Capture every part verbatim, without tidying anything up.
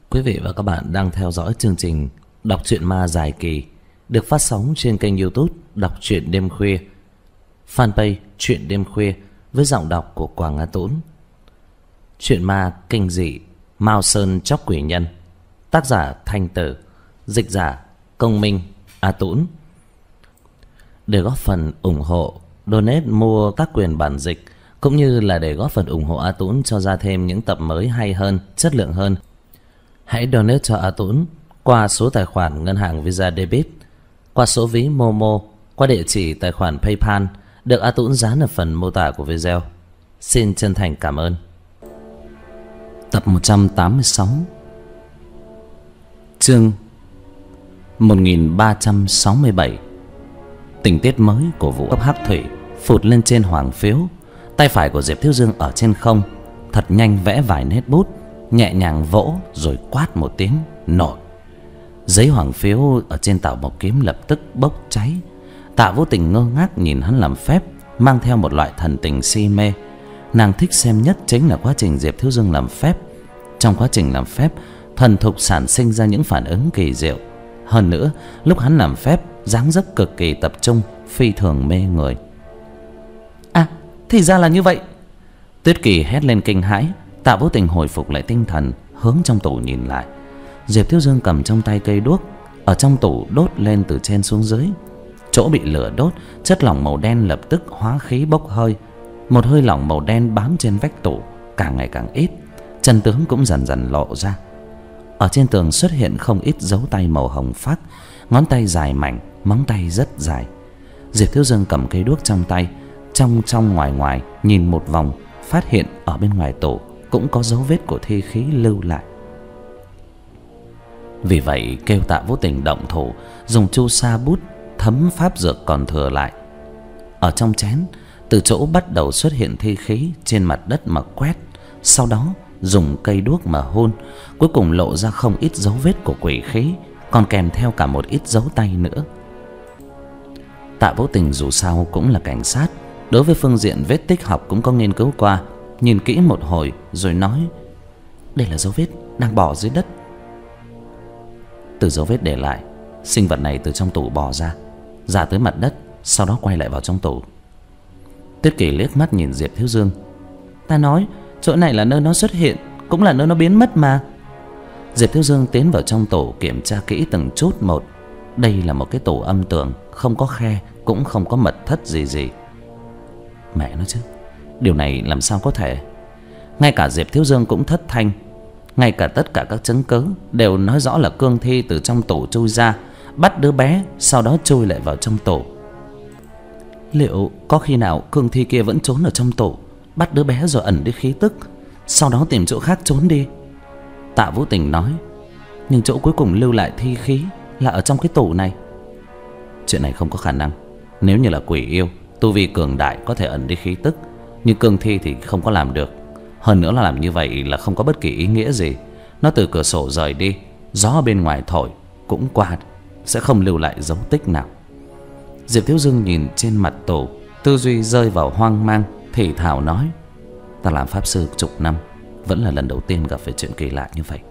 Quý vị và các bạn đang theo dõi chương trình Đọc truyện ma dài kỳ được phát sóng trên kênh YouTube Đọc truyện đêm khuya, fanpage Truyện đêm khuya với giọng đọc của Quảng Á Tũng. Truyện ma kinh dị Mao Sơn Chóc Quỷ Nhân, tác giả Thanh Tử, dịch giả Công Minh, Á Tũng. Để góp phần ủng hộ, donate mua các quyền bản dịch cũng như là để góp phần ủng hộ Á Tũng cho ra thêm những tập mới hay hơn, chất lượng hơn, hãy donate cho Á Tũng qua số tài khoản ngân hàng Visa Debit, qua số ví Momo, qua địa chỉ tài khoản PayPal được Á Tũng dán ở phần mô tả của video. Xin chân thành cảm ơn. Tập một trăm tám mươi sáu, chương một nghìn ba trăm sáu mươi bảy. Tình tiết mới của vụ ấp Hắc Thủy phụt lên trên hoàng phiếu. Tay phải của Diệp Thiếu Dương ở trên không, thật nhanh vẽ vài nét bút, nhẹ nhàng vỗ rồi quát một tiếng nổ. Giấy hoàng phiếu ở trên tàu bọc kiếm lập tức bốc cháy. Tạ Vô Tình ngơ ngác nhìn hắn làm phép, mang theo một loại thần tình si mê. Nàng thích xem nhất chính là quá trình Diệp Thiếu Dương làm phép. Trong quá trình làm phép, thuần thục sản sinh ra những phản ứng kỳ diệu. Hơn nữa, lúc hắn làm phép, dáng dấp cực kỳ tập trung, phi thường mê người. À, thì ra là như vậy. Tuyết Kỳ hét lên kinh hãi. Tạ Vô Tình hồi phục lại tinh thần, hướng trong tủ nhìn lại. Diệp Thiếu Dương cầm trong tay cây đuốc, ở trong tủ đốt lên từ trên xuống dưới. Chỗ bị lửa đốt, chất lỏng màu đen lập tức hóa khí bốc hơi. Một hơi lỏng màu đen bám trên vách tủ, càng ngày càng ít. Chân tướng cũng dần dần lộ ra. Ở trên tường xuất hiện không ít dấu tay màu hồng phác, ngón tay dài mảnh, móng tay rất dài. Diệp Thiếu Dương cầm cây đuốc trong tay, trong trong ngoài ngoài nhìn một vòng, phát hiện ở bên ngoài tủ cũng có dấu vết của thi khí lưu lại. Vì vậy kêu Tạ Vô Tình động thủ, dùng chu sa bút thấm pháp dược còn thừa lại. Ở trong chén, từ chỗ bắt đầu xuất hiện thi khí trên mặt đất mà quét, sau đó dùng cây đuốc mà hôn, cuối cùng lộ ra không ít dấu vết của quỷ khí, còn kèm theo cả một ít dấu tay nữa. Tạ Vô Tình dù sao cũng là cảnh sát, đối với phương diện vết tích học cũng có nghiên cứu qua. Nhìn kỹ một hồi rồi nói: đây là dấu vết đang bò dưới đất. Từ dấu vết để lại, sinh vật này từ trong tủ bò ra, ra tới mặt đất, sau đó quay lại vào trong tủ. Tuyết Kỳ liếc mắt nhìn Diệp Thiếu Dương. Ta nói chỗ này là nơi nó xuất hiện, cũng là nơi nó biến mất mà. Diệp Thiếu Dương tiến vào trong tủ kiểm tra kỹ từng chút một. Đây là một cái tủ âm tường, không có khe, cũng không có mật thất gì gì. Mẹ nó chứ, điều này làm sao có thể? Ngay cả Diệp Thiếu Dương cũng thất thanh. Ngay cả tất cả các chứng cứ đều nói rõ là cương thi từ trong tủ chui ra, bắt đứa bé, sau đó chui lại vào trong tủ. Liệu có khi nào cương thi kia vẫn trốn ở trong tủ, bắt đứa bé rồi ẩn đi khí tức, sau đó tìm chỗ khác trốn đi? Tạ Vô Tình nói: nhưng chỗ cuối cùng lưu lại thi khí là ở trong cái tủ này. Chuyện này không có khả năng. Nếu như là quỷ yêu, tu vi cường đại có thể ẩn đi khí tức, nhưng cương thi thì không có làm được. Hơn nữa là làm như vậy là không có bất kỳ ý nghĩa gì. Nó từ cửa sổ rời đi, gió ở bên ngoài thổi cũng qua, sẽ không lưu lại dấu tích nào. Diệp Thiếu Dương nhìn trên mặt tủ, tư duy rơi vào hoang mang, thì thào nói: ta làm pháp sư chục năm, vẫn là lần đầu tiên gặp phải chuyện kỳ lạ như vậy.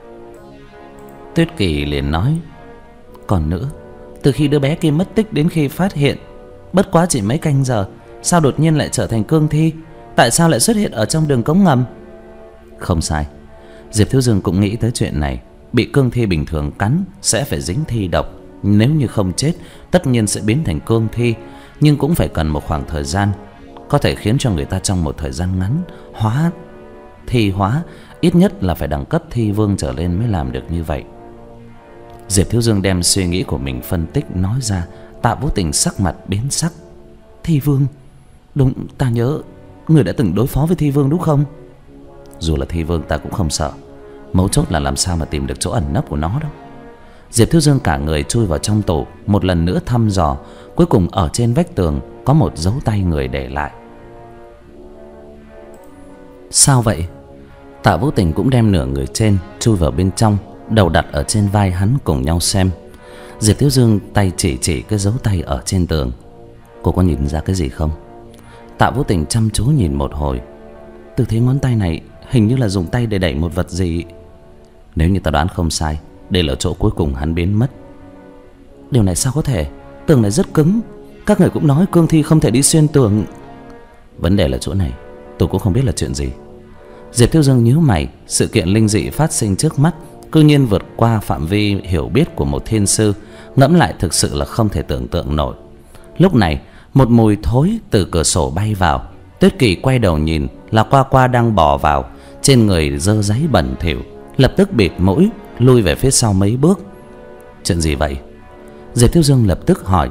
Tuyết Kỳ liền nói: còn nữa, từ khi đứa bé kia mất tích đến khi phát hiện, bất quá chỉ mấy canh giờ, sao đột nhiên lại trở thành cương thi? Tại sao lại xuất hiện ở trong đường cống ngầm? Không sai, Diệp Thiếu Dương cũng nghĩ tới chuyện này. Bị cương thi bình thường cắn sẽ phải dính thi độc, nếu như không chết tất nhiên sẽ biến thành cương thi, nhưng cũng phải cần một khoảng thời gian, có thể khiến cho người ta trong một thời gian ngắn hóa thi hóa, ít nhất là phải đẳng cấp thi vương trở lên mới làm được như vậy. Diệp Thiếu Dương đem suy nghĩ của mình phân tích nói ra. Tạ Vô Tình sắc mặt biến sắc. Thi vương? Đúng, ta nhớ người đã từng đối phó với thi vương đúng không? Dù là thi vương ta cũng không sợ, mấu chốt là làm sao mà tìm được chỗ ẩn nấp của nó đâu. Diệp Thiếu Dương cả người chui vào trong tủ, một lần nữa thăm dò. Cuối cùng ở trên vách tường có một dấu tay người để lại. Sao vậy? Tạ Vô Tình cũng đem nửa người trên chui vào bên trong, đầu đặt ở trên vai hắn cùng nhau xem. Diệp Thiếu Dương tay chỉ chỉ cái dấu tay ở trên tường. Cô có nhìn ra cái gì không? Tạ Vô Tình chăm chú nhìn một hồi. Từ thế ngón tay này hình như là dùng tay để đẩy một vật gì. Nếu như ta đoán không sai, đây là chỗ cuối cùng hắn biến mất. Điều này sao có thể? Tường này rất cứng. Các người cũng nói cương thi không thể đi xuyên tường. Vấn đề là chỗ này, tôi cũng không biết là chuyện gì. Diệp Thiếu Dương nhíu mày. Sự kiện linh dị phát sinh trước mắt cư nhiên vượt qua phạm vi hiểu biết của một thiên sư. Ngẫm lại thực sự là không thể tưởng tượng nổi. Lúc này một mùi thối từ cửa sổ bay vào. Tuyết Kỳ quay đầu nhìn là Qua Qua đang bò vào, trên người dơ giấy bẩn thỉu, lập tức bịt mũi lui về phía sau mấy bước. Chuyện gì vậy? Diệp Thiếu Dương lập tức hỏi.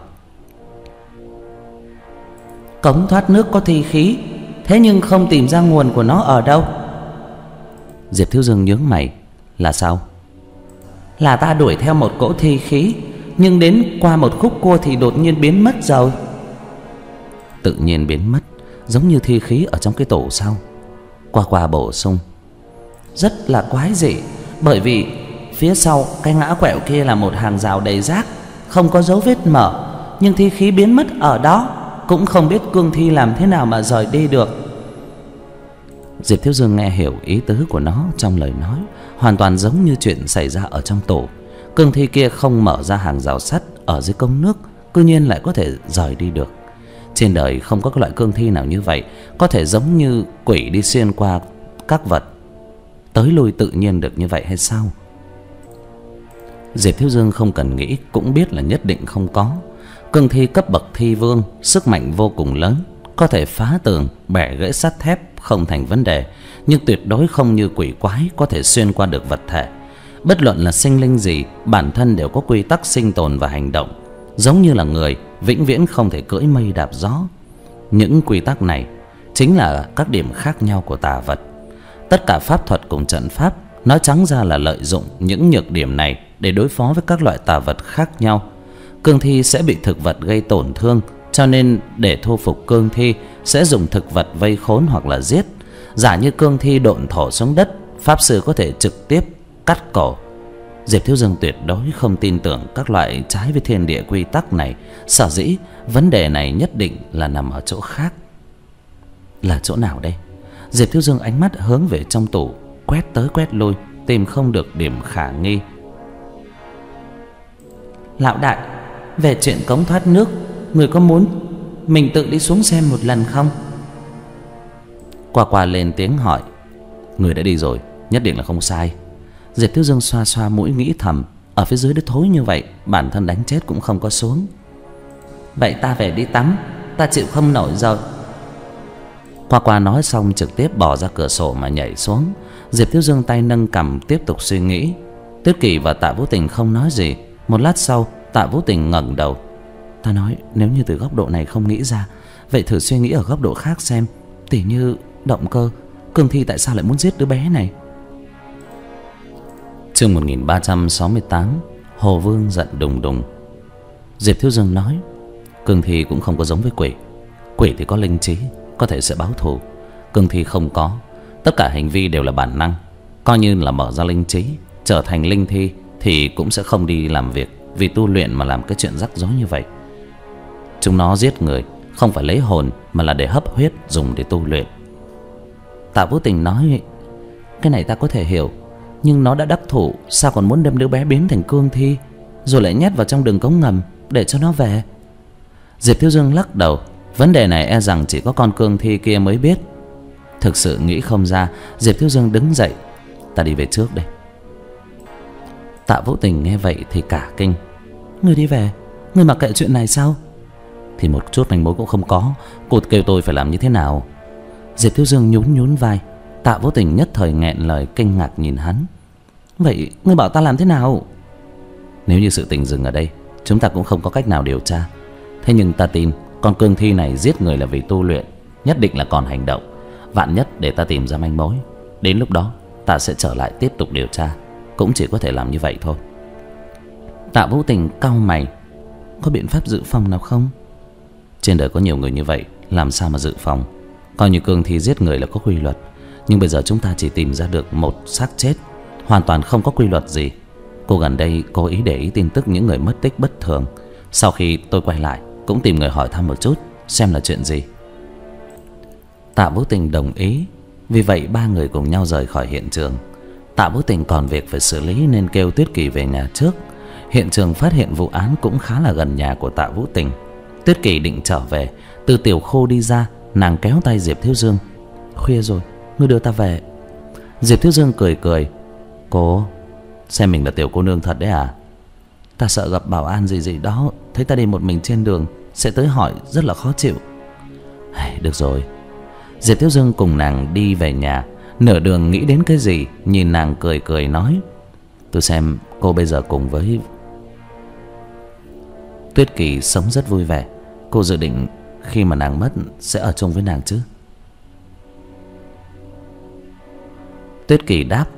Cống thoát nước có thi khí, thế nhưng không tìm ra nguồn của nó ở đâu. Diệp Thiếu Dương nhướng mày. Là sao? Là ta đuổi theo một cỗ thi khí, nhưng đến qua một khúc cua thì đột nhiên biến mất rồi. Tự nhiên biến mất, giống như thi khí ở trong cái tổ sao? Qua Qua bổ sung. Rất là quái dị, bởi vì phía sau cái ngã quẹo kia là một hàng rào đầy rác, không có dấu vết mở, nhưng thi khí biến mất ở đó, cũng không biết cương thi làm thế nào mà rời đi được. Diệp Thiếu Dương nghe hiểu ý tứ của nó trong lời nói, hoàn toàn giống như chuyện xảy ra ở trong tổ. Cương thi kia không mở ra hàng rào sắt ở dưới cống nước, cư nhiên lại có thể rời đi được. Trên đời không có cái loại cương thi nào như vậy, có thể giống như quỷ đi xuyên qua các vật, tới lui tự nhiên được như vậy hay sao? Diệp Thiếu Dương không cần nghĩ cũng biết là nhất định không có. Cương thi cấp bậc thi vương, sức mạnh vô cùng lớn, có thể phá tường, bẻ gãy sắt thép không thành vấn đề, nhưng tuyệt đối không như quỷ quái có thể xuyên qua được vật thể. Bất luận là sinh linh gì, bản thân đều có quy tắc sinh tồn và hành động, giống như là người vĩnh viễn không thể cưỡi mây đạp gió. Những quy tắc này chính là các điểm khác nhau của tà vật. Tất cả pháp thuật cùng trận pháp nói trắng ra là lợi dụng những nhược điểm này để đối phó với các loại tà vật khác nhau. Cương thi sẽ bị thực vật gây tổn thương, cho nên để thu phục cương thi sẽ dùng thực vật vây khốn hoặc là giết. Giả như cương thi độn thổ xuống đất, pháp sư có thể trực tiếp cắt cổ. Diệp Thiếu Dương tuyệt đối không tin tưởng các loại trái với thiên địa quy tắc này. Sở dĩ vấn đề này nhất định là nằm ở chỗ khác. Là chỗ nào đây? Diệp Thiếu Dương ánh mắt hướng về trong tủ, quét tới quét lui, tìm không được điểm khả nghi. Lão đại, về chuyện cống thoát nước, người có muốn mình tự đi xuống xem một lần không? Qua Qua lên tiếng hỏi. Người đã đi rồi, nhất định là không sai. Diệp Thiếu Dương xoa xoa mũi nghĩ thầm, ở phía dưới đất thối như vậy, bản thân đánh chết cũng không có xuống. Vậy ta về đi tắm, ta chịu không nổi rồi. Qua Qua nói xong trực tiếp bỏ ra cửa sổ mà nhảy xuống. Diệp Thiếu Dương tay nâng cằm tiếp tục suy nghĩ. Tuyết Kỳ và Tạ Vũ Tình không nói gì. Một lát sau Tạ Vũ Tình ngẩng đầu. Ta nói nếu như từ góc độ này không nghĩ ra, vậy thử suy nghĩ ở góc độ khác xem. Tỉ như động cơ, cương thi tại sao lại muốn giết đứa bé này? Chương một nghìn ba trăm sáu mươi tám. Hồ Vương giận đùng đùng. Diệp Thiếu Dương nói, cương thi cũng không có giống với quỷ. Quỷ thì có linh trí, có thể sẽ báo thù. Cương thi không có, tất cả hành vi đều là bản năng. Coi như là mở ra linh trí, trở thành linh thi thì cũng sẽ không đi làm việc vì tu luyện mà làm cái chuyện rắc rối như vậy. Chúng nó giết người không phải lấy hồn, mà là để hấp huyết dùng để tu luyện. Tạ Vũ Tình nói, cái này ta có thể hiểu, nhưng nó đã đắc thủ, sao còn muốn đem đứa bé biến thành cương thi, rồi lại nhét vào trong đường cống ngầm để cho nó về? Diệp Thiếu Dương lắc đầu. Vấn đề này e rằng chỉ có con cương thi kia mới biết. Thực sự nghĩ không ra. Diệp Thiếu Dương đứng dậy. Ta đi về trước đây. Tạ Vũ Tình nghe vậy thì cả kinh. Ngươi đi về? Ngươi mặc kệ chuyện này sao? Thì một chút manh mối cũng không có, cô kêu tôi phải làm như thế nào? Diệp Thiếu Dương nhún nhún vai. Tạ Vũ Tình nhất thời nghẹn lời kinh ngạc nhìn hắn. Vậy ngươi bảo ta làm thế nào? Nếu như sự tình dừng ở đây, chúng ta cũng không có cách nào điều tra. Thế nhưng ta tin con cương thi này giết người là vì tu luyện, nhất định là còn hành động. Vạn nhất để ta tìm ra manh mối, đến lúc đó ta sẽ trở lại tiếp tục điều tra. Cũng chỉ có thể làm như vậy thôi. Tạ Vũ Tình cau mày. Có biện pháp dự phòng nào không? Trên đời có nhiều người như vậy, làm sao mà dự phòng? Coi như cương thi giết người là có quy luật, nhưng bây giờ chúng ta chỉ tìm ra được một xác chết, hoàn toàn không có quy luật gì. Cô gần đây cố ý để ý tin tức những người mất tích bất thường. Sau khi tôi quay lại cũng tìm người hỏi thăm một chút, xem là chuyện gì. Tạ Vũ Tình đồng ý. Vì vậy ba người cùng nhau rời khỏi hiện trường. Tạ Vũ Tình còn việc phải xử lý nên kêu Tuyết Kỳ về nhà trước. Hiện trường phát hiện vụ án cũng khá là gần nhà của Tạ Vũ Tình. Tuyết Kỳ định trở về, từ tiểu khu đi ra, nàng kéo tay Diệp Thiếu Dương. Khuya rồi, ngươi đưa ta về. Diệp Thiếu Dương cười cười. Cô xem mình là tiểu cô nương thật đấy à? Ta sợ gặp bảo an gì gì đó, thấy ta đi một mình trên đường sẽ tới hỏi, rất là khó chịu. Được rồi. Diệp Thiếu Dương cùng nàng đi về nhà. Nửa đường nghĩ đến cái gì, nhìn nàng cười cười nói: tôi xem cô bây giờ cùng với Tuyết Kỳ sống rất vui vẻ. Cô dự định khi mà nàng mất sẽ ở chung với nàng chứ? Tuyết Kỳ đáp: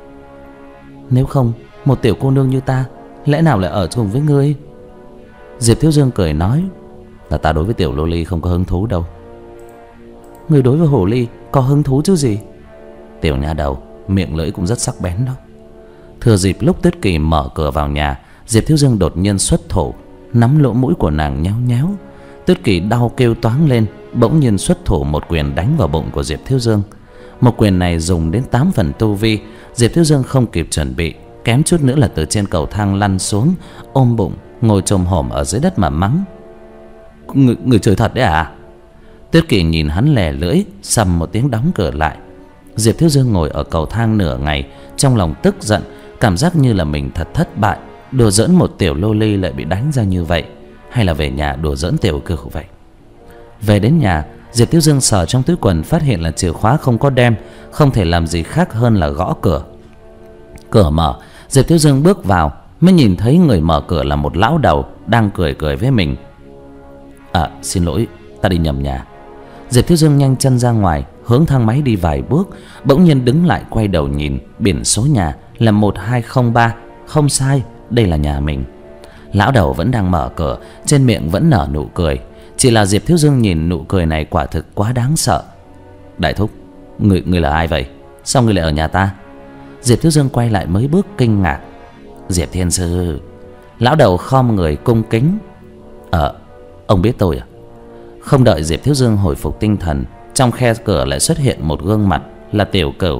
nếu không, một tiểu cô nương như ta lẽ nào lại ở chung với ngươi? Diệp Thiếu Dương cười nói: là ta đối với tiểu lô ly không có hứng thú đâu. Ngươi đối với hồ ly có hứng thú chứ gì? Tiểu nha đầu, miệng lưỡi cũng rất sắc bén đó. Thừa dịp lúc Tuyết Kỳ mở cửa vào nhà, Diệp Thiếu Dương đột nhiên xuất thủ, nắm lỗ mũi của nàng nhéo nhéo. Tuyết Kỳ đau kêu toáng lên, bỗng nhiên xuất thủ một quyền đánh vào bụng của Diệp Thiếu Dương. Một quyền này dùng đến tám phần tu vi. Diệp Thiếu Dương không kịp chuẩn bị, kém chút nữa là từ trên cầu thang lăn xuống, ôm bụng ngồi chồm hổm ở dưới đất mà mắng: Người, người chơi thật đấy à? Tuyết Kỳ nhìn hắn lè lưỡi, sầm một tiếng đóng cửa lại. Diệp Thiếu Dương ngồi ở cầu thang nửa ngày, trong lòng tức giận, cảm giác như là mình thật thất bại. Đùa giỡn một tiểu lô ly lại bị đánh ra như vậy, hay là về nhà đùa giỡn tiểu cửu vậy? Về đến nhà, Diệp Thiếu Dương sờ trong túi quần, phát hiện là chìa khóa không có đem, không thể làm gì khác hơn là gõ cửa. Cửa mở, Diệp Thiếu Dương bước vào, mới nhìn thấy người mở cửa là một lão đầu đang cười cười với mình. À, xin lỗi, ta đi nhầm nhà. Diệp Thiếu Dương nhanh chân ra ngoài, hướng thang máy đi vài bước, bỗng nhiên đứng lại quay đầu nhìn, biển số nhà là một hai không ba. Không sai, đây là nhà mình. Lão đầu vẫn đang mở cửa, trên miệng vẫn nở nụ cười. Chỉ là Diệp Thiếu Dương nhìn nụ cười này quả thực quá đáng sợ. Đại thúc, người, người là ai vậy? Sao người lại ở nhà ta? Diệp Thiếu Dương quay lại mấy bước kinh ngạc. Diệp Thiên Sư. Lão đầu khom người cung kính. Ờ, ông biết tôi à? Không đợi Diệp Thiếu Dương hồi phục tinh thần, trong khe cửa lại xuất hiện một gương mặt là Tiểu Cửu.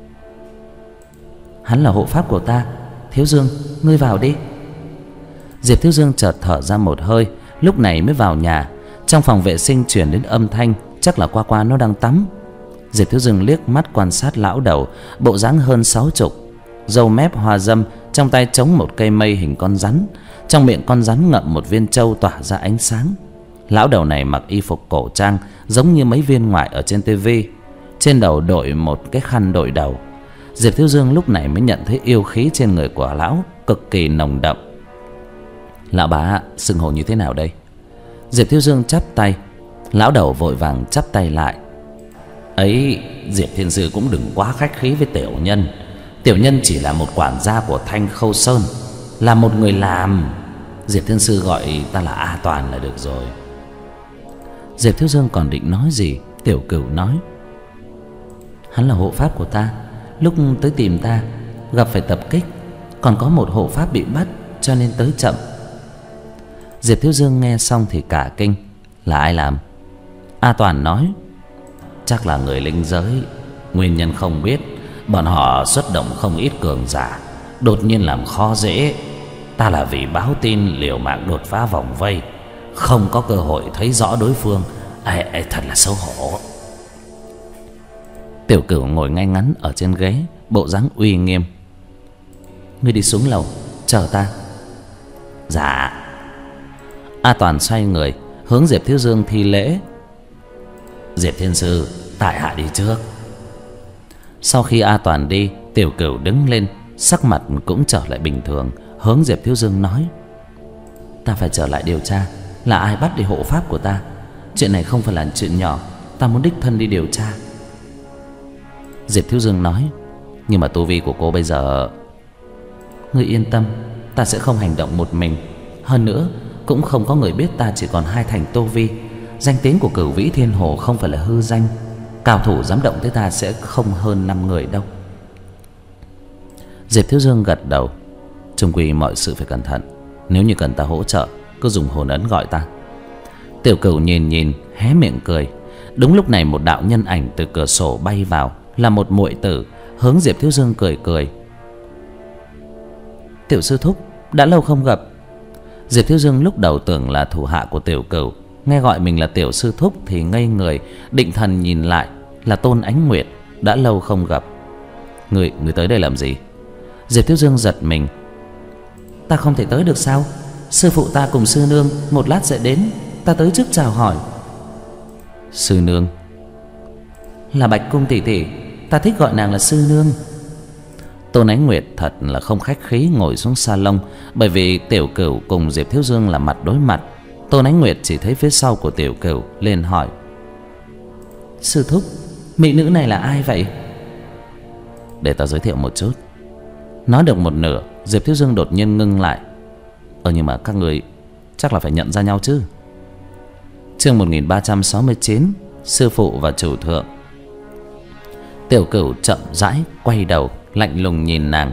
Hắn là hộ pháp của ta. Thiếu Dương, ngươi vào đi. Diệp Thiếu Dương chợt thở ra một hơi, lúc này mới vào nhà. Trong phòng vệ sinh truyền đến âm thanh, chắc là Qua Qua nó đang tắm. Diệp Thiếu Dương liếc mắt quan sát lão đầu, bộ dáng hơn sáu chục, râu mép hoa dâm, trong tay chống một cây mây hình con rắn, trong miệng con rắn ngậm một viên trâu tỏa ra ánh sáng. Lão đầu này mặc y phục cổ trang, giống như mấy viên ngoại ở trên tivi, trên đầu đội một cái khăn đội đầu. Diệp Thiếu Dương lúc này mới nhận thấy yêu khí trên người của lão cực kỳ nồng đậm. Lão bá xưng hô như thế nào đây? Diệp Thiếu Dương chắp tay. Lão đầu vội vàng chắp tay lại. Ấy, Diệp Thiên Sư cũng đừng quá khách khí với tiểu nhân. Tiểu nhân chỉ là một quản gia của Thanh Khâu Sơn, là một người làm. Diệp Thiên Sư gọi ta là A Toàn là được rồi. Diệp Thiếu Dương còn định nói gì, Tiểu Cửu nói: hắn là hộ pháp của ta, lúc tới tìm ta gặp phải tập kích, còn có một hộ pháp bị bắt cho nên tới chậm. Diệp Thiếu Dương nghe xong thì cả kinh. Là ai làm? A Toàn nói: chắc là người linh giới. Nguyên nhân không biết, bọn họ xuất động không ít cường giả, đột nhiên làm khó dễ. Ta là vì báo tin liều mạng đột phá vòng vây, không có cơ hội thấy rõ đối phương. Ê, ê, thật là xấu hổ. Tiểu Cửu ngồi ngay ngắn ở trên ghế, bộ dáng uy nghiêm. Ngươi đi xuống lầu chờ ta. Dạ. A Toàn xoay người hướng Diệp Thiếu Dương thi lễ. Diệp Thiên Sư, tại hạ đi trước. Sau khi A Toàn đi, Tiểu Cửu đứng lên, sắc mặt cũng trở lại bình thường, hướng Diệp Thiếu Dương nói: ta phải trở lại điều tra là ai bắt đi hộ pháp của ta. Chuyện này không phải là chuyện nhỏ, ta muốn đích thân đi điều tra. Diệp Thiếu Dương nói: nhưng mà tu vi của cô bây giờ... Ngươi yên tâm, ta sẽ không hành động một mình. Hơn nữa cũng không có người biết ta chỉ còn hai thành tu vi. Danh tiếng của Cửu Vĩ Thiên Hồ không phải là hư danh, cao thủ dám động tới ta sẽ không hơn năm người đâu. Diệp Thiếu Dương gật đầu. Chung quy mọi sự phải cẩn thận, nếu như cần ta hỗ trợ cứ dùng hồn ấn gọi ta. Tiểu Cửu nhìn nhìn hé miệng cười. Đúng lúc này một đạo nhân ảnh từ cửa sổ bay vào, là một muội tử hướng Diệp Thiếu Dương cười cười. Tiểu sư thúc, đã lâu không gặp. Diệp Thiếu Dương lúc đầu tưởng là thủ hạ của Tiểu Cửu, nghe gọi mình là tiểu sư thúc thì ngây người, định thần nhìn lại là Tôn Ánh Nguyệt. Đã lâu không gặp. Người, người tới đây làm gì? Diệp Thiếu Dương giật mình. Ta không thể tới được sao? Sư phụ ta cùng sư nương một lát sẽ đến, ta tới trước chào hỏi. Sư nương? Là Bạch Cung tỷ tỷ, ta thích gọi nàng là sư nương. Tôn Ánh Nguyệt thật là không khách khí ngồi xuống salon, bởi vì Tiểu Cửu cùng Diệp Thiếu Dương là mặt đối mặt. Tôn Ánh Nguyệt chỉ thấy phía sau của Tiểu Cửu, liền hỏi: Sư thúc, mỹ nữ này là ai vậy? Để ta giới thiệu một chút. Nói được một nửa, Diệp Thiếu Dương đột nhiên ngưng lại. Ờ nhưng mà các người chắc là phải nhận ra nhau chứ. Chương một nghìn ba trăm sáu mươi chín, sư phụ và chủ thượng. Tiểu Cửu chậm rãi quay đầu, lạnh lùng nhìn nàng.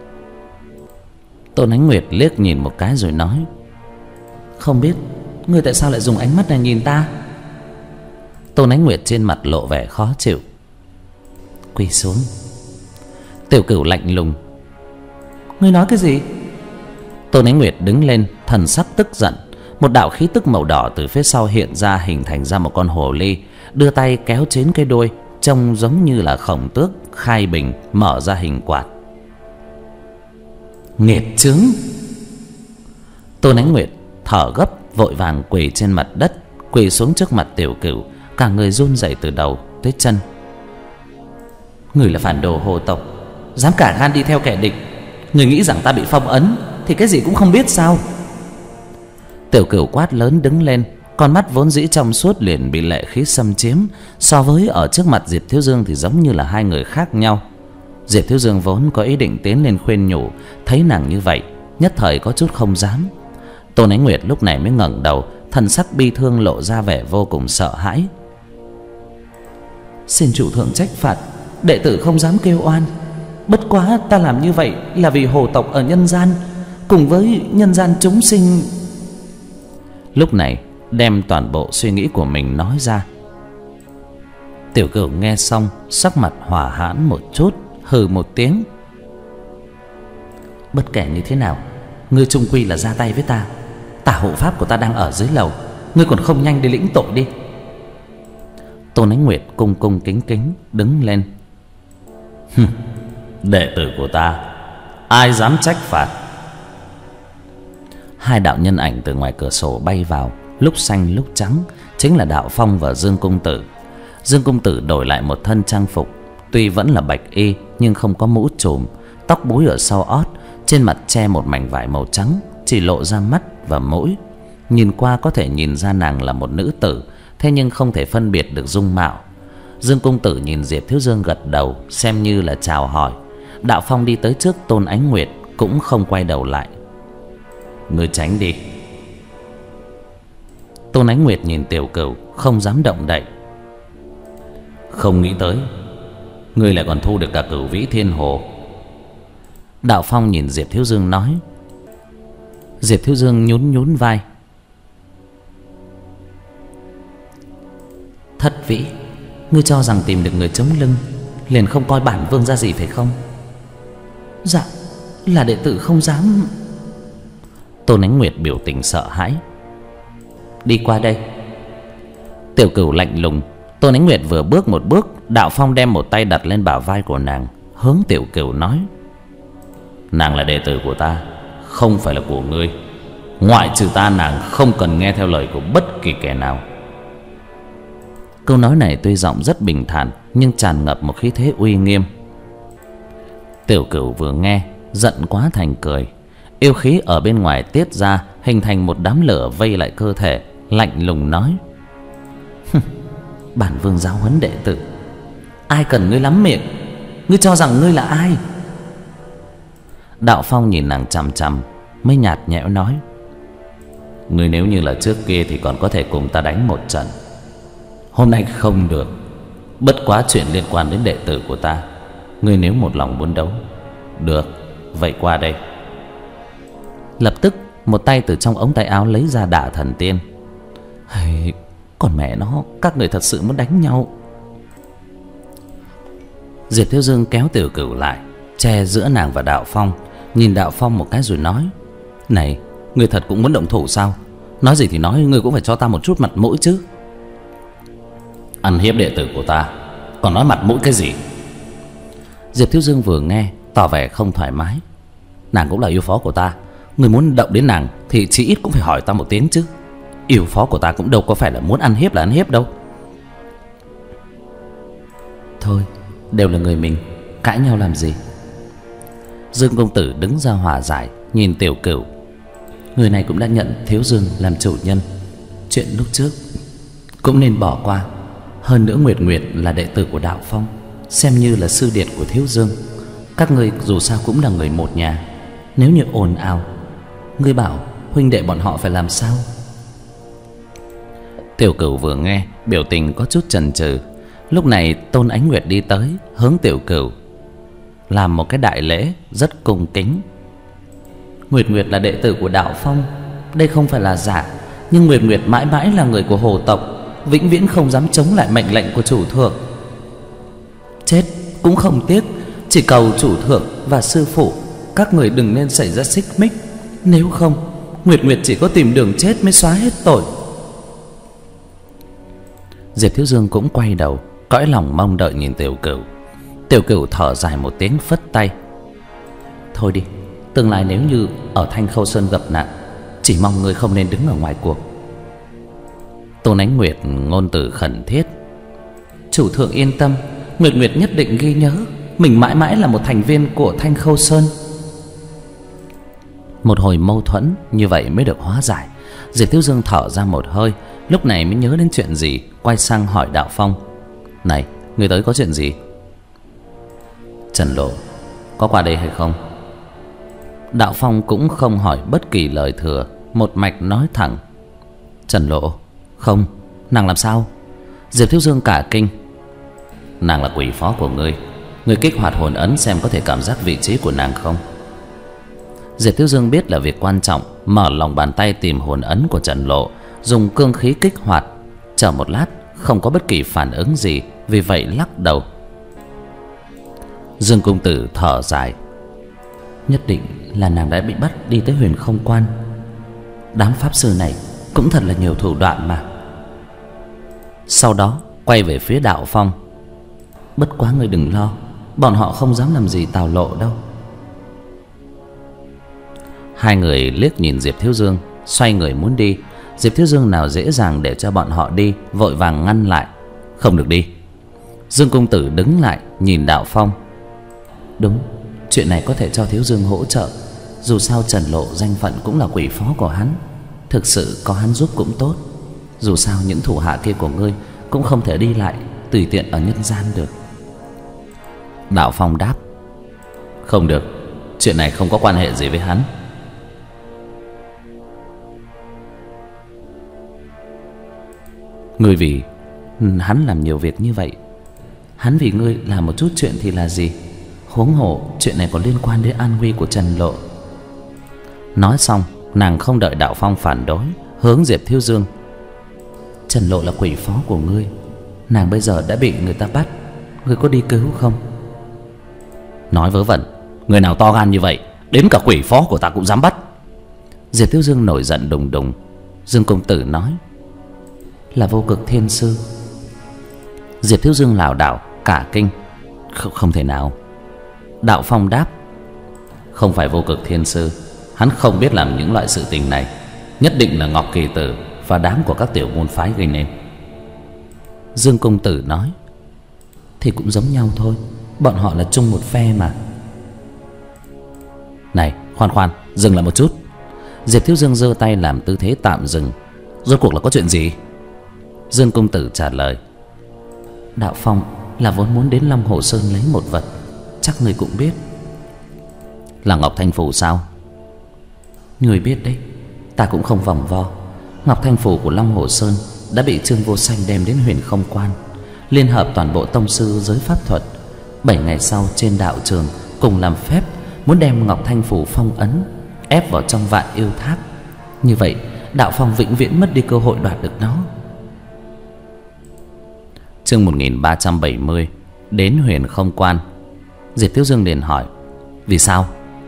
Tôn Ánh Nguyệt liếc nhìn một cái rồi nói: Không biết ngươi tại sao lại dùng ánh mắt này nhìn ta? Tôn Ánh Nguyệt trên mặt lộ vẻ khó chịu. Quỳ xuống. Tiểu Cửu lạnh lùng: Ngươi nói cái gì? Tôn Ánh Nguyệt đứng lên, thần sắc tức giận. Một đạo khí tức màu đỏ từ phía sau hiện ra, hình thành ra một con hồ ly, đưa tay kéo trên cái đuôi, trông giống như là khổng tước khai bình mở ra hình quạt. Nghiệt chướng! Tôn Ánh Nguyệt thở gấp, vội vàng quỳ trên mặt đất, quỳ xuống trước mặt Tiểu Cửu, cả người run rẩy từ đầu tới chân. Người là phản đồ hồ tộc, dám cả gan đi theo kẻ địch. Người nghĩ rằng ta bị phong ấn thì cái gì cũng không biết sao? Tiểu Cửu quát lớn đứng lên, con mắt vốn dĩ trong suốt liền bị lệ khí xâm chiếm. So với ở trước mặt Diệp Thiếu Dương thì giống như là hai người khác nhau. Diệp Thiếu Dương vốn có ý định tiến lên khuyên nhủ, thấy nàng như vậy nhất thời có chút không dám. Tôn Ánh Nguyệt lúc này mới ngẩng đầu, thần sắc bi thương lộ ra vẻ vô cùng sợ hãi. Xin chủ thượng trách phạt, đệ tử không dám kêu oan. Bất quá ta làm như vậy là vì hồ tộc ở nhân gian, cùng với nhân gian chúng sinh. Lúc này đem toàn bộ suy nghĩ của mình nói ra. Tiểu Cửu nghe xong, sắc mặt hỏa hãn một chút, hừ một tiếng. Bất kể như thế nào, ngươi chung quy là ra tay với ta. Tả hộ pháp của ta đang ở dưới lầu, ngươi còn không nhanh đi lĩnh tội đi. Tôn Ánh Nguyệt cung cung kính kính đứng lên. Đệ tử của ta, ai dám trách phạt? Hai đạo nhân ảnh từ ngoài cửa sổ bay vào, lúc xanh lúc trắng, chính là Đạo Phong và Dương Công Tử. Dương Công Tử đổi lại một thân trang phục, tuy vẫn là bạch y nhưng không có mũ trùm, tóc búi ở sau ót, trên mặt che một mảnh vải màu trắng, chỉ lộ ra mắt và mũi. Nhìn qua có thể nhìn ra nàng là một nữ tử, thế nhưng không thể phân biệt được dung mạo. Dương Công Tử nhìn Diệp Thiếu Dương gật đầu, xem như là chào hỏi. Đạo Phong đi tới trước Tôn Ánh Nguyệt, cũng không quay đầu lại. Ngươi tránh đi. Tôn Ánh Nguyệt nhìn Tiểu Cửu, không dám động đậy. Không nghĩ tới ngươi lại còn thu được cả Cửu Vĩ Thiên Hồ. Đạo Phong nhìn Diệp Thiếu Dương nói. Diệp Thiếu Dương nhún nhún vai. Thất Vĩ, ngươi cho rằng tìm được người chống lưng liền không coi bản vương ra gì phải không? Dạ, là đệ tử không dám. Tôn Ánh Nguyệt biểu tình sợ hãi. Đi qua đây. Tiểu Cửu lạnh lùng. Tôn Ánh Nguyệt vừa bước một bước, Đạo Phong đem một tay đặt lên bả vai của nàng, hướng Tiểu Cửu nói. Nàng là đệ tử của ta, không phải là của ngươi. Ngoại trừ ta, nàng không cần nghe theo lời của bất kỳ kẻ nào. Câu nói này tuy giọng rất bình thản, nhưng tràn ngập một khí thế uy nghiêm. Tiểu Cửu vừa nghe, giận quá thành cười. Yêu khí ở bên ngoài tiết ra, hình thành một đám lửa vây lại cơ thể, lạnh lùng nói. Bản vương giáo huấn đệ tử, ai cần ngươi lắm miệng? Ngươi cho rằng ngươi là ai? Đạo Phong nhìn nàng chằm chằm, mới nhạt nhẽo nói. Ngươi nếu như là trước kia thì còn có thể cùng ta đánh một trận. Hôm nay không được. Bất quá chuyện liên quan đến đệ tử của ta, ngươi nếu một lòng muốn đấu, được, vậy qua đây. Lập tức một tay từ trong ống tay áo lấy ra Đả Thần Tiên. Hay, còn mẹ nó, các người thật sự muốn đánh nhau? Diệp Thiếu Dương kéo Tiểu Cửu lại, che giữa nàng và Đạo Phong, nhìn Đạo Phong một cái rồi nói: "Này, ngươi thật cũng muốn động thủ sao? Nói gì thì nói, ngươi cũng phải cho ta một chút mặt mũi chứ." "Ăn hiếp đệ tử của ta, còn nói mặt mũi cái gì?" Diệp Thiếu Dương vừa nghe tỏ vẻ không thoải mái. "Nàng cũng là yêu phó của ta, ngươi muốn động đến nàng thì chỉ ít cũng phải hỏi ta một tiếng chứ. Yêu phó của ta cũng đâu có phải là muốn ăn hiếp là ăn hiếp đâu." "Thôi, đều là người mình, cãi nhau làm gì?" Dương công tử đứng ra hòa giải, nhìn Tiểu Cửu: "Người này cũng đã nhận Thiếu Dương làm chủ nhân, chuyện lúc trước cũng nên bỏ qua. Hơn nữa Nguyệt Nguyệt là đệ tử của Đạo Phong, xem như là sư điệt của Thiếu Dương. Các người dù sao cũng là người một nhà, nếu như ồn ào, ngươi bảo huynh đệ bọn họ phải làm sao?" Tiểu Cửu vừa nghe, biểu tình có chút chần chừ. Lúc này Tôn Ánh Nguyệt đi tới, hướng Tiểu Cửu làm một cái đại lễ rất cung kính. "Nguyệt Nguyệt là đệ tử của Đạo Phong, đây không phải là giả, nhưng Nguyệt Nguyệt mãi mãi là người của Hồ tộc, vĩnh viễn không dám chống lại mệnh lệnh của chủ thượng. Chết cũng không tiếc, chỉ cầu chủ thượng và sư phụ các người đừng nên xảy ra xích mích, nếu không Nguyệt Nguyệt chỉ có tìm đường chết mới xóa hết tội." Diệp Thiếu Dương cũng quay đầu, cõi lòng mong đợi nhìn Tiểu Cửu. Tiểu Cửu thở dài một tiếng, phất tay: "Thôi đi, tương lai nếu như ở Thanh Khâu Sơn gặp nạn, chỉ mong người không nên đứng ở ngoài cuộc." Tôn Ánh Nguyệt ngôn từ khẩn thiết: "Chủ thượng yên tâm, Nguyệt Nguyệt nhất định ghi nhớ mình mãi mãi là một thành viên của Thanh Khâu Sơn." Một hồi mâu thuẫn như vậy mới được hóa giải. Diệp Thiếu Dương thở ra một hơi, lúc này mới nhớ đến chuyện gì, quay sang hỏi Đạo Phong: "Này, người tới có chuyện gì?" "Trần Lộ có qua đây hay không?" Đạo Phong cũng không hỏi bất kỳ lời thừa, một mạch nói thẳng: "Trần Lộ không." "Nàng làm sao?" Diệp Thiếu Dương cả kinh: "Nàng là quỷ phó của ngươi, ngươi kích hoạt hồn ấn xem có thể cảm giác vị trí của nàng không?" Diệp Thiếu Dương biết là việc quan trọng, mở lòng bàn tay tìm hồn ấn của Trần Lộ, dùng cương khí kích hoạt. Chờ một lát không có bất kỳ phản ứng gì, vì vậy lắc đầu. Dương công tử thở dài: "Nhất định là nàng đã bị bắt đi tới Huyền Không Quan. Đám pháp sư này cũng thật là nhiều thủ đoạn mà." Sau đó quay về phía Đạo Phong: "Bất quá ngươi đừng lo, bọn họ không dám làm gì Tào Lộ đâu." Hai người liếc nhìn Diệp Thiếu Dương, xoay người muốn đi. Diệp Thiếu Dương nào dễ dàng để cho bọn họ đi, vội vàng ngăn lại: "Không được đi." Dương công tử đứng lại nhìn Đạo Phong: "Đúng, chuyện này có thể cho Thiếu Dương hỗ trợ. Dù sao Trần Lộ danh phận cũng là quỷ phó của hắn, thực sự có hắn giúp cũng tốt. Dù sao những thủ hạ kia của ngươi cũng không thể đi lại tùy tiện ở nhân gian được." Đạo Phong đáp: "Không được, chuyện này không có quan hệ gì với hắn." "Ngươi vì hắn làm nhiều việc như vậy, hắn vì ngươi làm một chút chuyện thì là gì? Huống hồ chuyện này còn liên quan đến an nguy của Trần Lộ." Nói xong, nàng không đợi Đạo Phong phản đối, hướng Diệp Thiếu Dương: "Trần Lộ là quỷ phó của ngươi, nàng bây giờ đã bị người ta bắt, ngươi có đi cứu không?" "Nói vớ vẩn, người nào to gan như vậy, đến cả quỷ phó của ta cũng dám bắt." Diệp Thiếu Dương nổi giận đùng đùng. Dương công tử nói: "Là Vô Cực Thiên Sư." Diệp Thiếu Dương lảo đảo cả kinh: Không, không thể nào." Đạo Phong đáp: "Không phải Vô Cực Thiên Sư, hắn không biết làm những loại sự tình này, nhất định là Ngọc Kỳ Tử và đám của các tiểu môn phái gây nên." Dương công tử nói: "Thì cũng giống nhau thôi, bọn họ là chung một phe mà." "Này, khoan khoan, dừng lại một chút." Diệp Thiếu Dương giơ tay làm tư thế tạm dừng: "Rốt cuộc là có chuyện gì?" Dương công tử trả lời: "Đạo Phong là vốn muốn đến Long Hồ Sơn lấy một vật, chắc người cũng biết." "Là Ngọc Thanh Phù sao?" "Người biết đấy, ta cũng không vòng vo. Ngọc Thanh Phù của Long Hồ Sơn đã bị Trương Vô Sanh đem đến Huyền Không Quan, liên hợp toàn bộ tông sư giới pháp thuật. Bảy ngày sau trên đạo trường cùng làm phép, muốn đem Ngọc Thanh Phù phong ấn, ép vào trong Vạn Yêu Tháp. Như vậy Đạo Phong vĩnh viễn mất đi cơ hội đoạt được nó." Chương một nghìn ba trăm bảy mươi: đến Huyền Không Quan. Diệp Thiếu Dương liền hỏi: vì sao?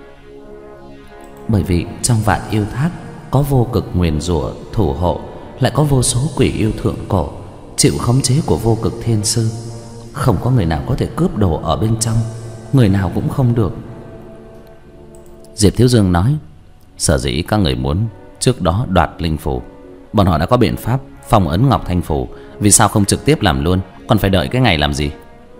Bởi vì trong Vạn Yêu Tháp có vô cực nguyền rủa thủ hộ, lại có vô số quỷ yêu thượng cổ chịu khống chế của vô cực thiên sư. Không có người nào có thể cướp đồ ở bên trong, người nào cũng không được. Diệp Thiếu Dương nói: sở dĩ các người muốn trước đó đoạt linh phù, bọn họ đã có biện pháp phong ấn Ngọc Thanh Phù, vì sao không trực tiếp làm luôn, còn phải đợi cái ngày làm gì?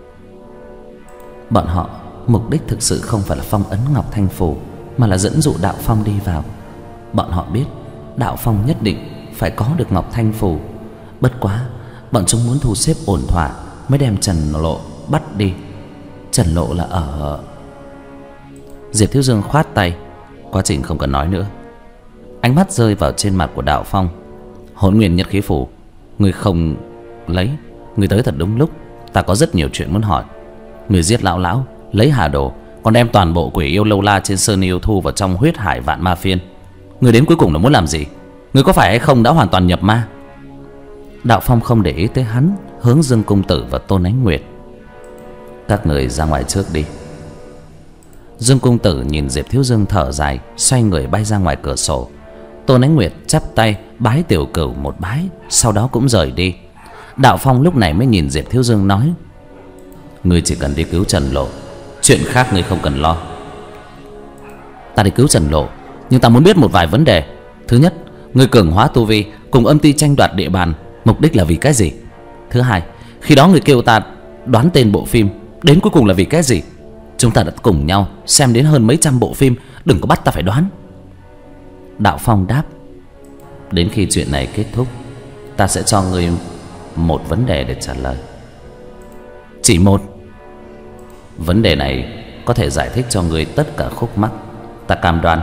Bọn họ mục đích thực sự không phải là phong ấn Ngọc Thanh Phù, mà là dẫn dụ Đạo Phong đi vào. Bọn họ biết Đạo Phong nhất định phải có được Ngọc Thanh Phù, bất quá bọn chúng muốn thu xếp ổn thỏa mới đem Trần Lộ bắt đi. Trần Lộ là ở... Diệp Thiếu Dương khoát tay: quá trình không cần nói nữa. Ánh mắt rơi vào trên mặt của Đạo Phong. Hỗn Nguyên Nhất Khí Phù ngươi không lấy, ngươi tới thật đúng lúc. Ta có rất nhiều chuyện muốn hỏi. Ngươi giết lão lão, lấy Hà Đồ, còn đem toàn bộ quỷ yêu lâu la trên Sơn Yêu thu vào trong huyết hải Vạn Ma Phiên. Ngươi đến cuối cùng là muốn làm gì? Ngươi có phải hay không đã hoàn toàn nhập ma? Đạo Phong không để ý tới hắn, hướng Dương Cung Tử và Tôn Ánh Nguyệt: các người ra ngoài trước đi. Dương Cung Tử nhìn Diệp Thiếu Dương thở dài, xoay người bay ra ngoài cửa sổ. Tôn Ánh Nguyệt chắp tay bái Tiểu Cửu một bái, sau đó cũng rời đi. Đạo Phong lúc này mới nhìn Diệp Thiếu Dương nói: ngươi chỉ cần đi cứu Trần Lộ, chuyện khác ngươi không cần lo. Ta đi cứu Trần Lộ, nhưng ta muốn biết một vài vấn đề. Thứ nhất, ngươi cường hóa tu vi cùng âm ty tranh đoạt địa bàn, mục đích là vì cái gì? Thứ hai, khi đó người kêu ta đoán tên bộ phim, đến cuối cùng là vì cái gì? Chúng ta đã cùng nhau xem đến hơn mấy trăm bộ phim, đừng có bắt ta phải đoán. Đạo Phong đáp: đến khi chuyện này kết thúc, ta sẽ cho ngươi một vấn đề để trả lời. Chỉ một? Vấn đề này có thể giải thích cho ngươi tất cả khúc mắc, ta cam đoan.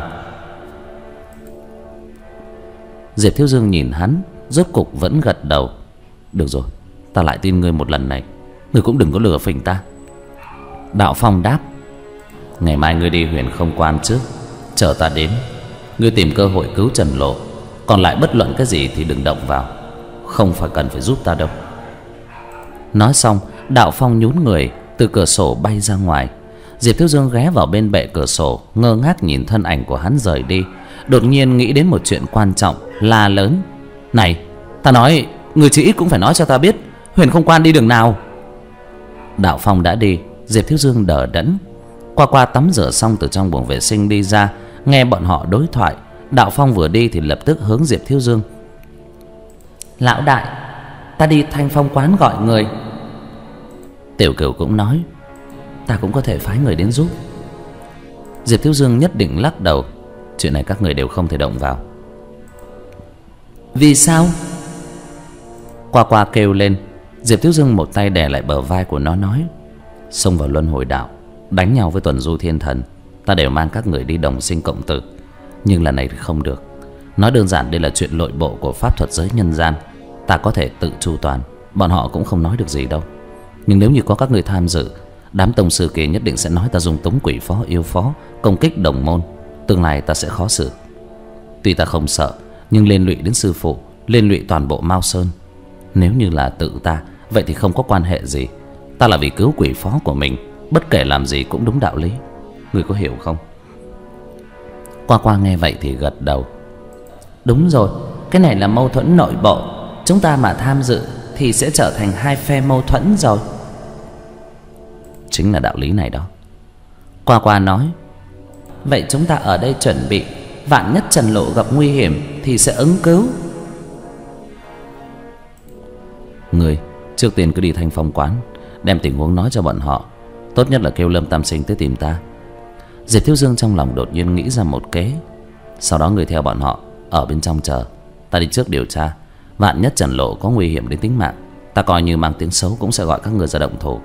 Diệp Thiếu Dương nhìn hắn, rốt cục vẫn gật đầu: được rồi, ta lại tin ngươi một lần này, ngươi cũng đừng có lừa phỉnh ta. Đạo Phong đáp: ngày mai ngươi đi Huyền Không Quan trước, chờ ta đến. Ngươi tìm cơ hội cứu Trần Lộ, còn lại bất luận cái gì thì đừng động vào, không phải cần phải giúp ta đâu. Nói xong, Đạo Phong nhún người từ cửa sổ bay ra ngoài. Diệp Thiếu Dương ghé vào bên bệ cửa sổ, ngơ ngác nhìn thân ảnh của hắn rời đi. Đột nhiên nghĩ đến một chuyện quan trọng, la lớn: này, ta nói, người chỉ ít cũng phải nói cho ta biết Huyền Không Quan đi đường nào. Đạo Phong đã đi. Diệp Thiếu Dương đờ đẫn. Qua qua tắm rửa xong từ trong buồng vệ sinh đi ra, nghe bọn họ đối thoại. Đạo Phong vừa đi thì lập tức hướng Diệp Thiếu Dương: lão đại, ta đi Thanh Phong Quán gọi người. Tiểu Cửu cũng nói: ta cũng có thể phái người đến giúp. Diệp Thiếu Dương nhất định lắc đầu: chuyện này các người đều không thể động vào. Vì sao? Qua qua kêu lên. Diệp Thiếu Dương một tay đè lại bờ vai của nó nói: xông vào luân hồi đạo, đánh nhau với tuần du thiên thần, ta đều mang các người đi đồng sinh cộng tử. Nhưng lần này thì không được. Nói đơn giản đây là chuyện nội bộ của pháp thuật giới nhân gian, ta có thể tự chu toàn, bọn họ cũng không nói được gì đâu. Nhưng nếu như có các người tham dự, đám tông sư kia nhất định sẽ nói ta dùng tống quỷ phó yêu phó công kích đồng môn, tương lai ta sẽ khó xử. Tuy ta không sợ, nhưng liên lụy đến sư phụ, liên lụy toàn bộ Mao Sơn. Nếu như là tự ta, vậy thì không có quan hệ gì. Ta là vì cứu quỷ phó của mình, bất kể làm gì cũng đúng đạo lý. Người có hiểu không? Qua qua nghe vậy thì gật đầu: đúng rồi, cái này là mâu thuẫn nội bộ, chúng ta mà tham dự thì sẽ trở thành hai phe mâu thuẫn rồi. Chính là đạo lý này đó. Qua qua nói: vậy chúng ta ở đây chuẩn bị, vạn nhất Trần Lộ gặp nguy hiểm thì sẽ ứng cứu. Người trước tiên cứ đi Thanh Phong Quán, đem tình huống nói cho bọn họ. Tốt nhất là kêu Lâm Tam Sinh tới tìm ta. Diệp Thiếu Dương trong lòng đột nhiên nghĩ ra một kế. Sau đó người theo bọn họ ở bên trong chờ, ta đi trước điều tra. Vạn nhất Trần Lộ có nguy hiểm đến tính mạng, ta coi như mang tiếng xấu cũng sẽ gọi các người ra động thủ.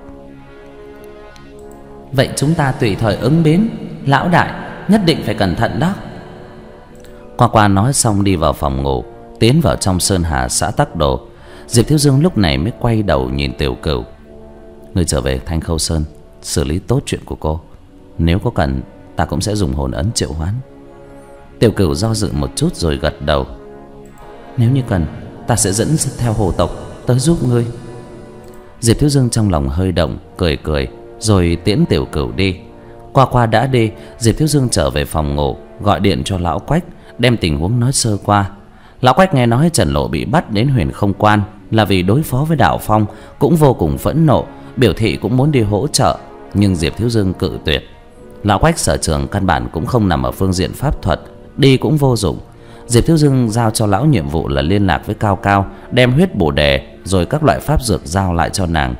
Vậy chúng ta tùy thời ứng biến, lão đại nhất định phải cẩn thận đó. Qua qua nói xong đi vào phòng ngủ, tiến vào trong Sơn Hà xã Tắc Đồ. Diệp Thiếu Dương lúc này mới quay đầu nhìn Tiểu Cửu: người trở về Thanh Khâu Sơn xử lý tốt chuyện của cô, nếu có cần ta cũng sẽ dùng hồn ấn triệu hoán. Tiểu Cửu do dự một chút rồi gật đầu: nếu như cần, ta sẽ dẫn theo hồ tộc tới giúp ngươi. Diệp Thiếu Dương trong lòng hơi động, cười cười rồi tiễn Tiểu Cửu đi. Qua qua đã đi, Diệp Thiếu Dương trở về phòng ngủ, gọi điện cho lão Quách, đem tình huống nói sơ qua. Lão Quách nghe nói Trần Lộ bị bắt đến Huyền Không Quan là vì đối phó với Đạo Phong, cũng vô cùng phẫn nộ, biểu thị cũng muốn đi hỗ trợ, nhưng Diệp Thiếu Dương cự tuyệt. Lão Quách sở trường căn bản cũng không nằm ở phương diện pháp thuật, đi cũng vô dụng. Diệp Thiếu Dương giao cho lão nhiệm vụ là liên lạc với Cao Cao, đem huyết bổ đề rồi các loại pháp dược giao lại cho nàng.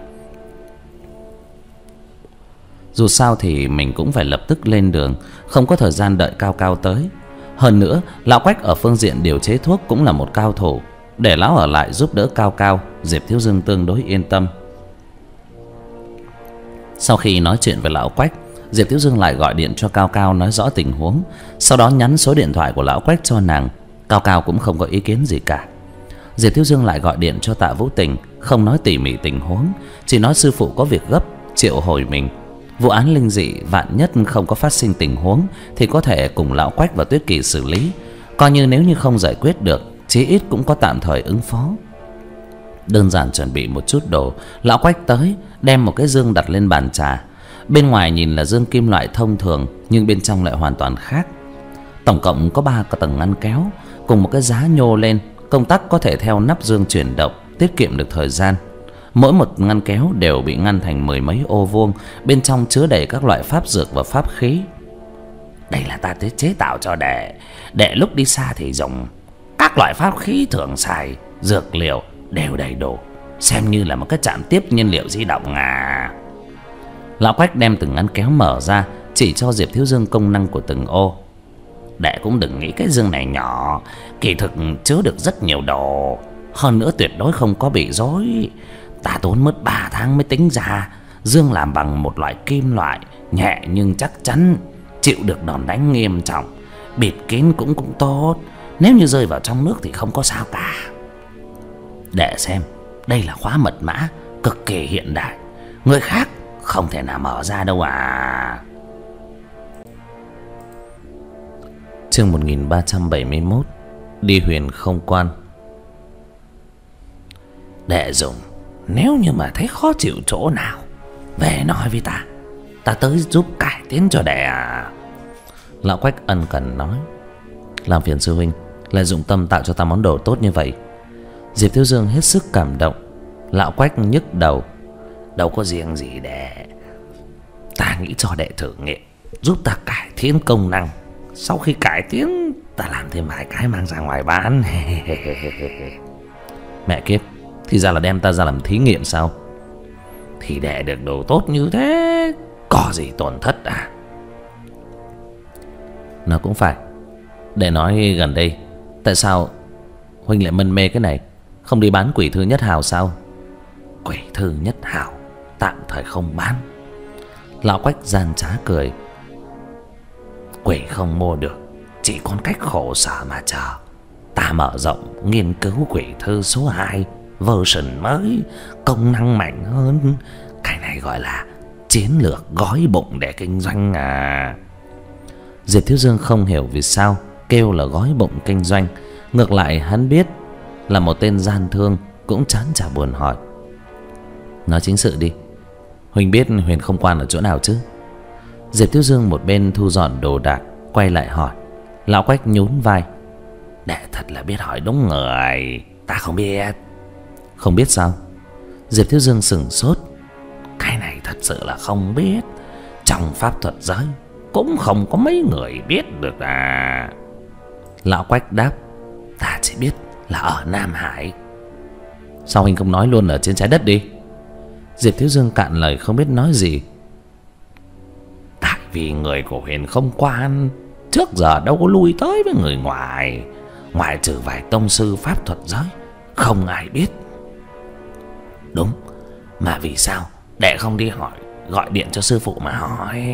Dù sao thì mình cũng phải lập tức lên đường, không có thời gian đợi Cao Cao tới. Hơn nữa, lão Quách ở phương diện điều chế thuốc cũng là một cao thủ, để lão ở lại giúp đỡ Cao Cao, Diệp Thiếu Dương tương đối yên tâm. Sau khi nói chuyện với lão Quách, Diệp Thiếu Dương lại gọi điện cho Cao Cao nói rõ tình huống, sau đó nhắn số điện thoại của lão Quách cho nàng. Cao Cao cũng không có ý kiến gì cả. Diệp Thiếu Dương lại gọi điện cho Tạ Vũ Tình, không nói tỉ mỉ tình huống, chỉ nói sư phụ có việc gấp triệu hồi mình. Vụ án linh dị vạn nhất không có phát sinh tình huống thì có thể cùng lão Quách và Tuyết Kỳ xử lý, coi như nếu như không giải quyết được, chí ít cũng có tạm thời ứng phó. Đơn giản chuẩn bị một chút đồ, lão Quách tới đem một cái dương đặt lên bàn trà. Bên ngoài nhìn là dương kim loại thông thường, nhưng bên trong lại hoàn toàn khác. Tổng cộng có ba cái tầng ngăn kéo cùng một cái giá nhô lên, công tắc có thể theo nắp dương chuyển động, tiết kiệm được thời gian. Mỗi một ngăn kéo đều bị ngăn thành mười mấy ô vuông, bên trong chứa đầy các loại pháp dược và pháp khí. Đây là ta chế tạo cho đệ, đệ lúc đi xa thì dùng. Các loại pháp khí thường xài, dược liệu đều đầy đủ, xem như là một cái trạm tiếp nhiên liệu di động à. Lão Quách đem từng ngăn kéo mở ra, chỉ cho Diệp Thiếu Dương công năng của từng ô. Đệ cũng đừng nghĩ cái dương này nhỏ, kỳ thực chứa được rất nhiều đồ. Hơn nữa tuyệt đối không có bị rối. Ta tốn mất ba tháng mới tính ra. Dương làm bằng một loại kim loại nhẹ nhưng chắc chắn, chịu được đòn đánh nghiêm trọng, bịt kín cũng cũng tốt. Nếu như rơi vào trong nước thì không có sao cả. Để xem, đây là khóa mật mã cực kỳ hiện đại, người khác không thể nào mở ra đâu à. Chương một nghìn ba trăm bảy mươi mốt. Đi Huyền Không Quan. Đệ dùng, nếu như mà thấy khó chịu chỗ nào, về nói với ta, ta tới giúp cải tiến cho đệ à. Lão Quách ân cần nói. Làm phiền sư huynh, lại dụng tâm tạo cho ta món đồ tốt như vậy. Diệp Thiếu Dương hết sức cảm động. Lão Quách nhức đầu. Đâu có riêng gì đệ, ta nghĩ cho đệ thử nghiệm, giúp ta cải tiến công năng. Sau khi cải tiến, ta làm thêm vài cái mang ra ngoài bán. Mẹ kiếp, thì ra là đem ta ra làm thí nghiệm sao? Thì đệ được đồ tốt như thế, có gì tổn thất à? Nó cũng phải. Để nói gần đây, tại sao huynh lại mân mê cái này, không đi bán quỷ thư nhất hào sao? Quỷ thư nhất hào tạm thời không bán. Lão Quách gian trá cười. Quỷ không mua được, chỉ còn cách khổ sở mà chờ. Ta mở rộng nghiên cứu quỷ thư số hai, version mới, công năng mạnh hơn. Cái này gọi là chiến lược gói bụng để kinh doanh à. Diệp Thiếu Dương không hiểu vì sao kêu là gói bụng kinh doanh. Ngược lại hắn biết là một tên gian thương, cũng chán chả buồn hỏi. Nói chính sự đi, huynh biết Huyền Không Quan ở chỗ nào chứ? Diệp Thiếu Dương một bên thu dọn đồ đạc, quay lại hỏi. Lão Quách nhún vai. Đệ thật là biết hỏi đúng người, ta không biết. Không biết sao? Diệp Thiếu Dương sửng sốt. Cái này thật sự là không biết. Trong pháp thuật giới cũng không có mấy người biết được à. Lão Quách đáp. Ta chỉ biết là ở Nam Hải. Sao huynh không nói luôn ở trên trái đất đi? Diệp Thiếu Dương cạn lời không biết nói gì. Tại vì người của Huyền Không Quan trước giờ đâu có lui tới với người ngoài, ngoại trừ vài tông sư pháp thuật giới, không ai biết. Đúng, mà vì sao đệ không đi hỏi, gọi điện cho sư phụ mà hỏi?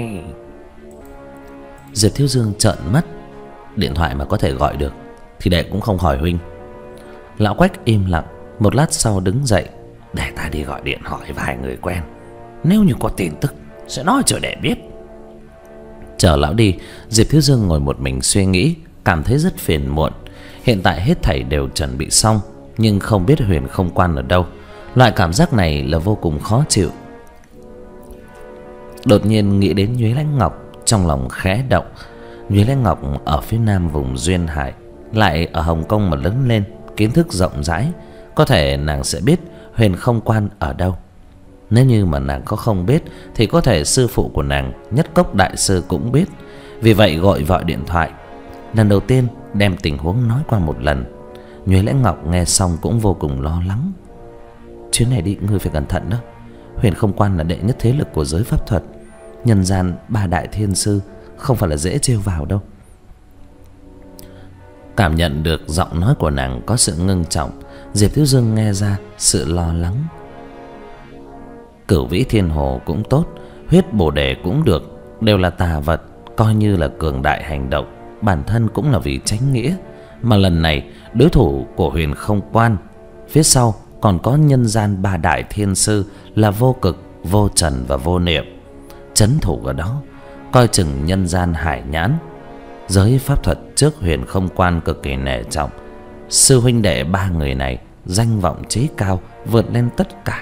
Diệp Thiếu Dương trợn mắt. Điện thoại mà có thể gọi được thì đệ cũng không hỏi huynh. Lão Quách im lặng, một lát sau đứng dậy. Để ta đi gọi điện hỏi vài người quen, nếu như có tin tức sẽ nói cho đệ biết. Chờ lão đi, Diệp Thiếu Dương ngồi một mình suy nghĩ, cảm thấy rất phiền muộn. Hiện tại hết thảy đều chuẩn bị xong, nhưng không biết Huyền Không Quan ở đâu. Loại cảm giác này là vô cùng khó chịu. Đột nhiên nghĩ đến Nhuế Lãnh Ngọc, trong lòng khẽ động. Nhuế Lãnh Ngọc ở phía nam vùng duyên hải, lại ở Hồng Kông mà lớn lên, kiến thức rộng rãi, có thể nàng sẽ biết Huyền Không Quan ở đâu. Nếu như mà nàng có không biết thì có thể sư phụ của nàng, Nhất Cốc đại sư cũng biết. Vì vậy gọi vội điện thoại, lần đầu tiên đem tình huống nói qua một lần. Nhuế Lãnh Ngọc nghe xong cũng vô cùng lo lắng. Chuyến này đi ngươi phải cẩn thận đó. Huyền Không Quan là đệ nhất thế lực của giới pháp thuật, nhân gian ba đại thiên sư, không phải là dễ trêu vào đâu. Cảm nhận được giọng nói của nàng có sự ngưng trọng, Diệp Thiếu Dương nghe ra sự lo lắng. Cửu Vĩ Thiên Hồ cũng tốt, huyết Bồ Đề cũng được, đều là tà vật, coi như là cường đại hành động, bản thân cũng là vì chánh nghĩa. Mà lần này đối thủ của Huyền Không Quan, phía sau còn có nhân gian ba đại thiên sư là Vô Cực, Vô Trần và Vô Niệm trấn thủ ở đó, coi chừng nhân gian hải nhãn. Giới pháp thuật trước Huyền Không Quan cực kỳ nể trọng. Sư huynh đệ ba người này danh vọng chí cao, vượt lên tất cả.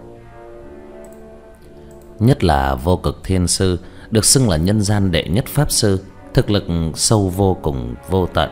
Nhất là Vô Cực Thiên Sư, được xưng là nhân gian đệ nhất pháp sư, thực lực sâu vô cùng vô tận.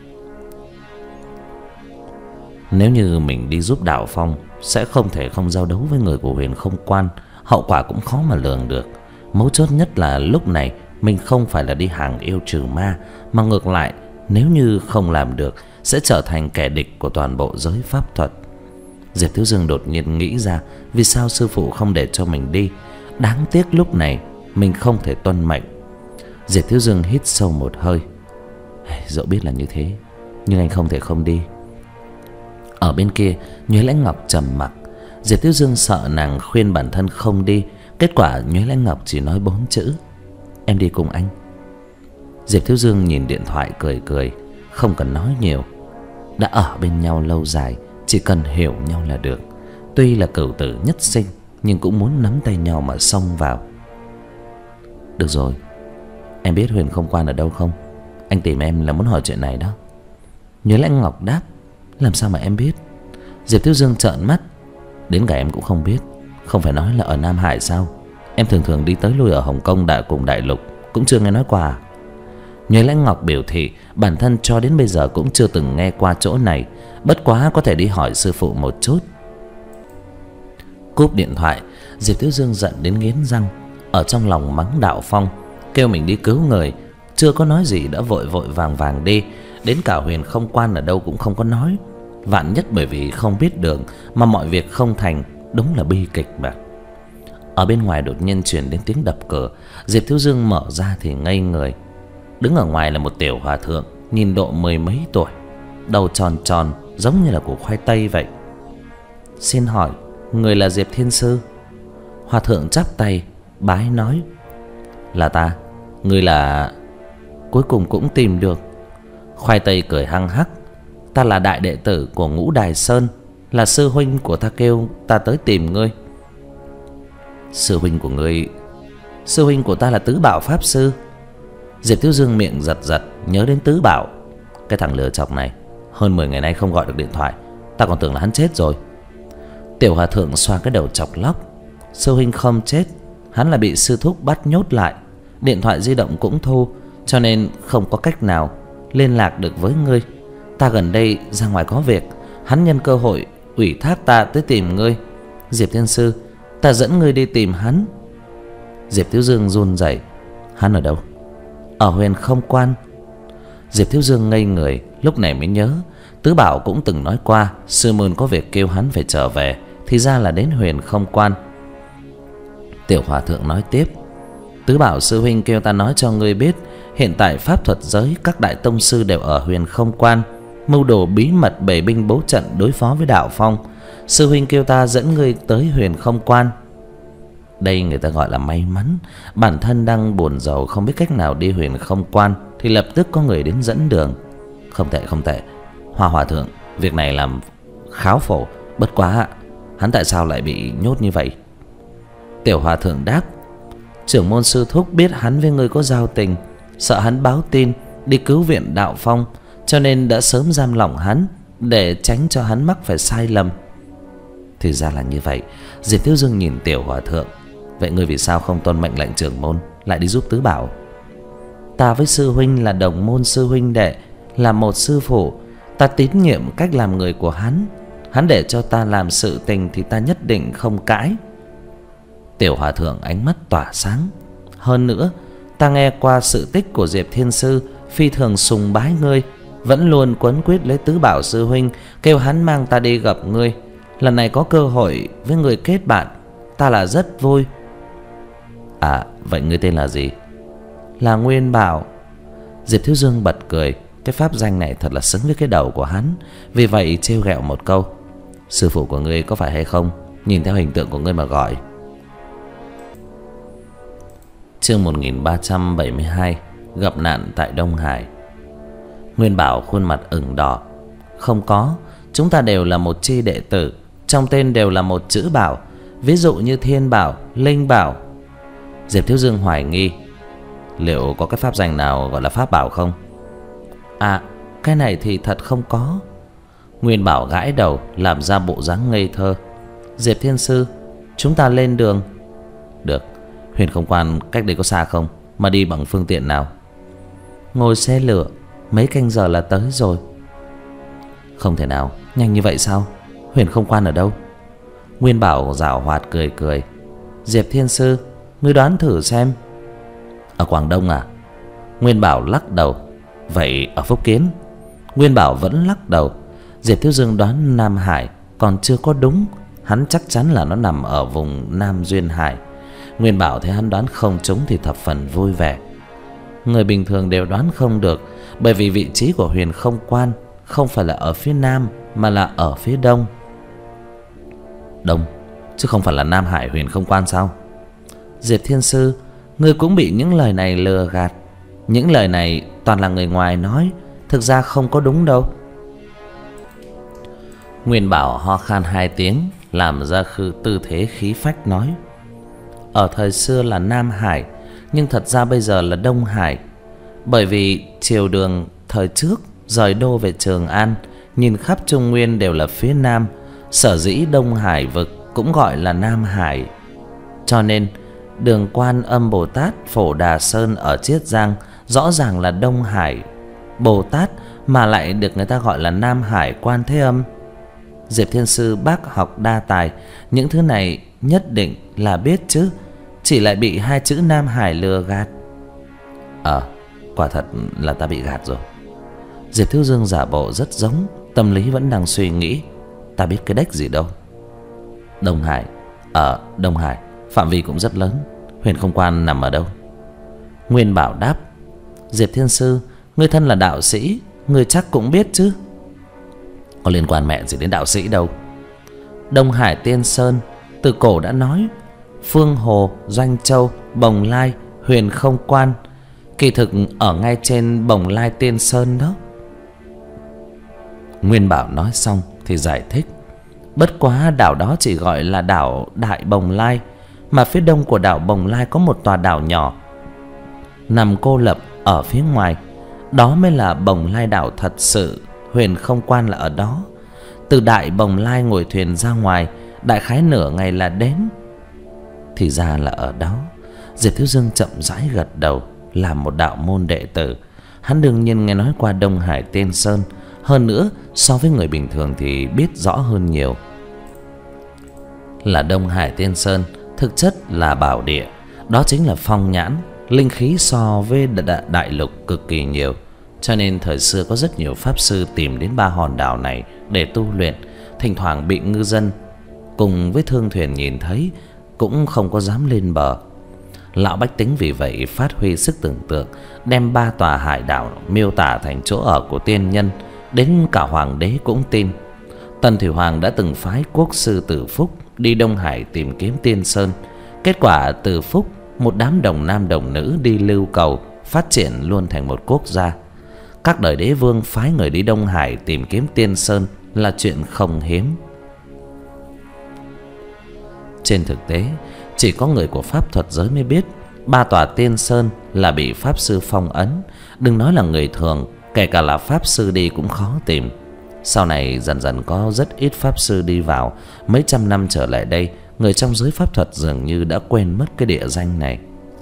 Nếu như mình đi giúp Đạo Phong, sẽ không thể không giao đấu với người của Huyền Không Quan, hậu quả cũng khó mà lường được. Mấu chốt nhất là lúc này mình không phải là đi hàng yêu trừ ma, mà ngược lại nếu như không làm được sẽ trở thành kẻ địch của toàn bộ giới pháp thuật. Diệp Thiếu Dương đột nhiên nghĩ ra vì sao sư phụ không để cho mình đi. Đáng tiếc lúc này mình không thể tuân mệnh. Diệp Thiếu Dương hít sâu một hơi. Dẫu biết là như thế, nhưng anh không thể không đi. Ở bên kia, Nhuế Lãnh Ngọc trầm mặc. Diệp Thiếu Dương sợ nàng khuyên bản thân không đi, kết quả Nhuế Lãnh Ngọc chỉ nói bốn chữ: em đi cùng anh. Diệp Thiếu Dương nhìn điện thoại cười cười, không cần nói nhiều. Đã ở bên nhau lâu dài, chỉ cần hiểu nhau là được. Tuy là cửu tử nhất sinh, nhưng cũng muốn nắm tay nhau mà xông vào. Được rồi, em biết Huyền Không Quan ở đâu không? Anh tìm em là muốn hỏi chuyện này đó. Nhuế Lãnh Ngọc đáp: làm sao mà em biết? Diệp Thiếu Dương trợn mắt: đến cả em cũng không biết? Không phải nói là ở Nam Hải sao? Em thường thường đi tới lui ở Hồng Kông đại cùng đại lục, cũng chưa nghe nói qua. Nhuế Lãnh Ngọc biểu thị bản thân cho đến bây giờ cũng chưa từng nghe qua chỗ này, bất quá có thể đi hỏi sư phụ một chút. Cúp điện thoại, Diệp Thiếu Dương giận đến nghiến răng, ở trong lòng mắng Đạo Phong, kêu mình đi cứu người, chưa có nói gì đã vội vội vàng vàng đi. Đến cả Huyền Không Quan ở đâu cũng không có nói. Vạn nhất bởi vì không biết đường mà mọi việc không thành, đúng là bi kịch mà. Ở bên ngoài đột nhiên truyền đến tiếng đập cửa. Diệp Thiếu Dương mở ra thì ngây người. Đứng ở ngoài là một tiểu hòa thượng, nhìn độ mười mấy tuổi, đầu tròn tròn giống như là củ khoai tây vậy. Xin hỏi, người là Diệp Thiên Sư? Hòa thượng chắp tay bái nói: là ta. Người là... Cuối cùng cũng tìm được. Khoai tây cười hăng hắc: ta là đại đệ tử của Ngũ Đài Sơn, là sư huynh của ta kêu ta tới tìm ngươi. Sư huynh của ngươi? Sư huynh của ta là Tứ Bảo Pháp Sư. Diệp Thiếu Dương miệng giật giật, nhớ đến Tứ Bảo. Cái thằng lừa chọc này, hơn mười ngày nay không gọi được điện thoại, ta còn tưởng là hắn chết rồi. Tiểu hòa thượng xoa cái đầu chọc lóc: sư huynh không chết, hắn là bị sư thúc bắt nhốt lại, điện thoại di động cũng thu, cho nên không có cách nào liên lạc được với ngươi. Ta gần đây ra ngoài có việc, hắn nhân cơ hội ủy thác ta tới tìm ngươi. Diệp Thiên Sư, ta dẫn ngươi đi tìm hắn. Diệp Thiếu Dương run rẩy: hắn ở đâu? Ở Huyền Không Quan. Diệp Thiếu Dương ngây người, lúc này mới nhớ Tứ Bảo cũng từng nói qua sư môn có việc kêu hắn phải trở về, thì ra là đến Huyền Không Quan. Tiểu hòa thượng nói tiếp: Tứ Bảo sư huynh kêu ta nói cho ngươi biết, hiện tại pháp thuật giới các đại tông sư đều ở Huyền Không Quan, mưu đồ bí mật bày binh bố trận đối phó với Đạo Phong. Sư huynh kêu ta dẫn ngươi tới Huyền Không Quan. Đây người ta gọi là may mắn. Bản thân đang buồn rầu không biết cách nào đi Huyền Không Quan, thì lập tức có người đến dẫn đường. Không tệ không tệ, Hoa hòa thượng, việc này làm kháo phổ. Bất quá hắn tại sao lại bị nhốt như vậy? Tiểu hòa thượng đáp: trưởng môn sư thúc biết hắn với ngươi có giao tình, sợ hắn báo tin đi cứu viện Đạo Phong, cho nên đã sớm giam lỏng hắn để tránh cho hắn mắc phải sai lầm. Thì ra là như vậy. Diệp Thiếu Dương nhìn Tiểu Hòa Thượng. Vậy ngươi vì sao không tuân mệnh lệnh trưởng môn, lại đi giúp tứ bảo? Ta với sư huynh là đồng môn sư huynh đệ, là một sư phụ. Ta tín nhiệm cách làm người của hắn. Hắn để cho ta làm sự tình thì ta nhất định không cãi. Tiểu Hòa Thượng ánh mắt tỏa sáng. Hơn nữa, ta nghe qua sự tích của Diệp Thiên Sư, phi thường sùng bái ngươi, vẫn luôn quấn quýt lấy tứ bảo sư huynh, kêu hắn mang ta đi gặp ngươi. Lần này có cơ hội với người kết bạn, ta là rất vui. À, vậy ngươi tên là gì? Là Nguyên Bảo. Diệp Thiếu Dương bật cười. Cái pháp danh này thật là xứng với cái đầu của hắn. Vì vậy trêu ghẹo một câu: sư phụ của ngươi có phải hay không? Nhìn theo hình tượng của ngươi mà gọi. Chương một nghìn ba trăm bảy mươi hai. Gặp nạn tại Đông Hải. Nguyên Bảo khuôn mặt ửng đỏ. Không có, chúng ta đều là một chi đệ tử, trong tên đều là một chữ bảo. Ví dụ như Thiên Bảo, Linh Bảo. Diệp Thiếu Dương hoài nghi: liệu có cái pháp danh nào gọi là pháp bảo không? À, cái này thì thật không có. Nguyên Bảo gãi đầu, làm ra bộ dáng ngây thơ. Diệp Thiên Sư, chúng ta lên đường. Được. Huyền Không Quan cách đây có xa không? Mà đi bằng phương tiện nào? Ngồi xe lửa, mấy canh giờ là tới rồi. Không thể nào, nhanh như vậy sao? Huyền Không Quan ở đâu? Nguyên Bảo giảo hoạt cười cười. Diệp Thiên Sư, ngươi đoán thử xem. Ở Quảng Đông à? Nguyên Bảo lắc đầu. Vậy ở Phúc Kiến? Nguyên Bảo vẫn lắc đầu. Diệp Thiếu Dương đoán Nam Hải còn chưa có đúng. Hắn chắc chắn là nó nằm ở vùng Nam Duyên Hải. Nguyên Bảo thấy hắn đoán không trúng thì thập phần vui vẻ. Người bình thường đều đoán không được, bởi vì vị trí của Huyền Không Quan không phải là ở phía Nam mà là ở phía Đông. Đông? Chứ không phải là Nam Hải Huyền Không Quan sao? Diệp Thiên Sư, ngươi cũng bị những lời này lừa gạt. Những lời này toàn là người ngoài nói, thực ra không có đúng đâu. Nguyên Bảo ho khan hai tiếng, làm ra khư tư thế khí phách nói: ở thời xưa là Nam Hải, nhưng thật ra bây giờ là Đông Hải. Bởi vì triều đường thời trước rời đô về Trường An, nhìn khắp Trung Nguyên đều là phía Nam, sở dĩ Đông Hải vực cũng gọi là Nam Hải. Cho nên đường Quan Âm Bồ Tát Phổ Đà Sơn ở Chiết Giang rõ ràng là Đông Hải Bồ Tát, mà lại được người ta gọi là Nam Hải Quan Thế Âm. Diệp Thiên Sư bác học đa tài, những thứ này nhất định là biết chứ, chỉ lại bị hai chữ Nam Hải lừa gạt. Ờ, à, quả thật là ta bị gạt rồi. Diệp Thiếu Dương giả bộ rất giống, tâm lý vẫn đang suy nghĩ. Ta biết cái đếch gì đâu. Đông Hải? Ở Đông Hải, phạm vi cũng rất lớn. Huyền Không Quan nằm ở đâu? Nguyên Bảo đáp: Diệp Thiên Sư, ngươi thân là đạo sĩ, ngươi chắc cũng biết chứ. Có liên quan mẹ gì đến đạo sĩ đâu. Đông Hải Tiên Sơn từ cổ đã nói: Phương Hồ, Doanh Châu, Bồng Lai, Huyền Không Quan. Kỳ thực ở ngay trên Bồng Lai Tiên Sơn đó. Nguyên Bảo nói xong thì giải thích: bất quá đảo đó chỉ gọi là đảo Đại Bồng Lai, mà phía đông của đảo Bồng Lai có một tòa đảo nhỏ nằm cô lập ở phía ngoài, đó mới là Bồng Lai đảo thật sự. Huyền Không Quan là ở đó. Từ Đại Bồng Lai ngồi thuyền ra ngoài, đại khái nửa ngày là đến. Thì ra là ở đó. Diệp Thiếu Dương chậm rãi gật đầu. Làm một đạo môn đệ tử, hắn đương nhiên nghe nói qua Đông Hải Tiên Sơn, hơn nữa so với người bình thường thì biết rõ hơn nhiều. Là Đông Hải Tiên Sơn, thực chất là bảo địa, đó chính là phong nhãn, linh khí so với đại lục cực kỳ nhiều. Cho nên thời xưa có rất nhiều pháp sư tìm đến ba hòn đảo này để tu luyện, thỉnh thoảng bị ngư dân cùng với thương thuyền nhìn thấy cũng không có dám lên bờ. Lão bách tính vì vậy phát huy sức tưởng tượng, đem ba tòa hải đảo miêu tả thành chỗ ở của tiên nhân, đến cả hoàng đế cũng tin. Tần Thủy Hoàng đã từng phái quốc sư Từ Phúc đi Đông Hải tìm kiếm Tiên Sơn. Kết quả Từ Phúc, một đám đồng nam đồng nữ đi lưu cầu, phát triển luôn thành một quốc gia. Các đời đế vương phái người đi Đông Hải tìm kiếm Tiên Sơn là chuyện không hiếm. Trên thực tế, chỉ có người của pháp thuật giới mới biết ba tòa Tiên Sơn là bị pháp sư phong ấn. Đừng nói là người thường, kể cả là pháp sư đi cũng khó tìm. Sau này dần dần có rất ít pháp sư đi vào. Mấy trăm năm trở lại đây, người trong giới pháp thuật dường như đã quên mất cái địa danh này.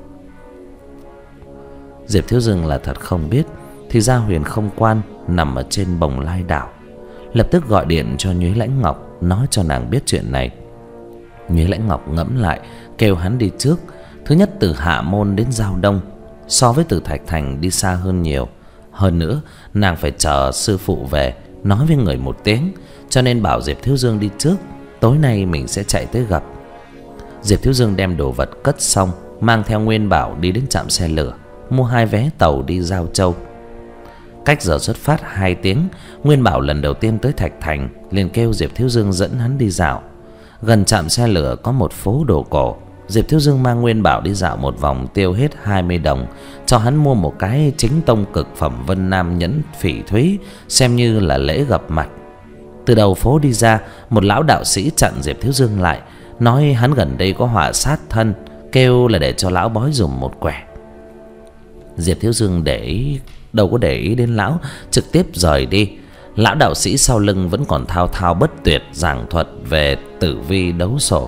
Diệp Thiếu Dương là thật không biết, thì ra Huyền Không Quan nằm ở trên Bồng Lai đảo. Lập tức gọi điện cho Nhuế Lãnh Ngọc, nói cho nàng biết chuyện này. Nhuế Lãnh Ngọc ngẫm lại, kêu hắn đi trước. Thứ nhất, từ Hạ Môn đến Giao Đông so với từ Thạch Thành đi xa hơn nhiều. Hơn nữa, nàng phải chờ sư phụ về nói với người một tiếng, cho nên bảo Diệp Thiếu Dương đi trước. Tối nay mình sẽ chạy tới gặp. Diệp Thiếu Dương đem đồ vật cất xong, mang theo Nguyên Bảo đi đến trạm xe lửa, mua hai vé tàu đi Giao Châu. Cách giờ xuất phát hai tiếng, Nguyên Bảo lần đầu tiên tới Thạch Thành liền kêu Diệp Thiếu Dương dẫn hắn đi dạo. Gần trạm xe lửa có một phố đồ cổ. Diệp Thiếu Dương mang Nguyên Bảo đi dạo một vòng, tiêu hết hai mươi đồng, cho hắn mua một cái chính tông cực phẩm Vân Nam nhẫn phỉ thúy, xem như là lễ gặp mặt. Từ đầu phố đi ra, một lão đạo sĩ chặn Diệp Thiếu Dương lại, nói hắn gần đây có họa sát thân, kêu là để cho lão bói dùm một quẻ. Diệp Thiếu Dương để ý, đâu có để ý đến lão, trực tiếp rời đi. Lão đạo sĩ sau lưng vẫn còn thao thao bất tuyệt giảng thuật về tử vi đấu sổ,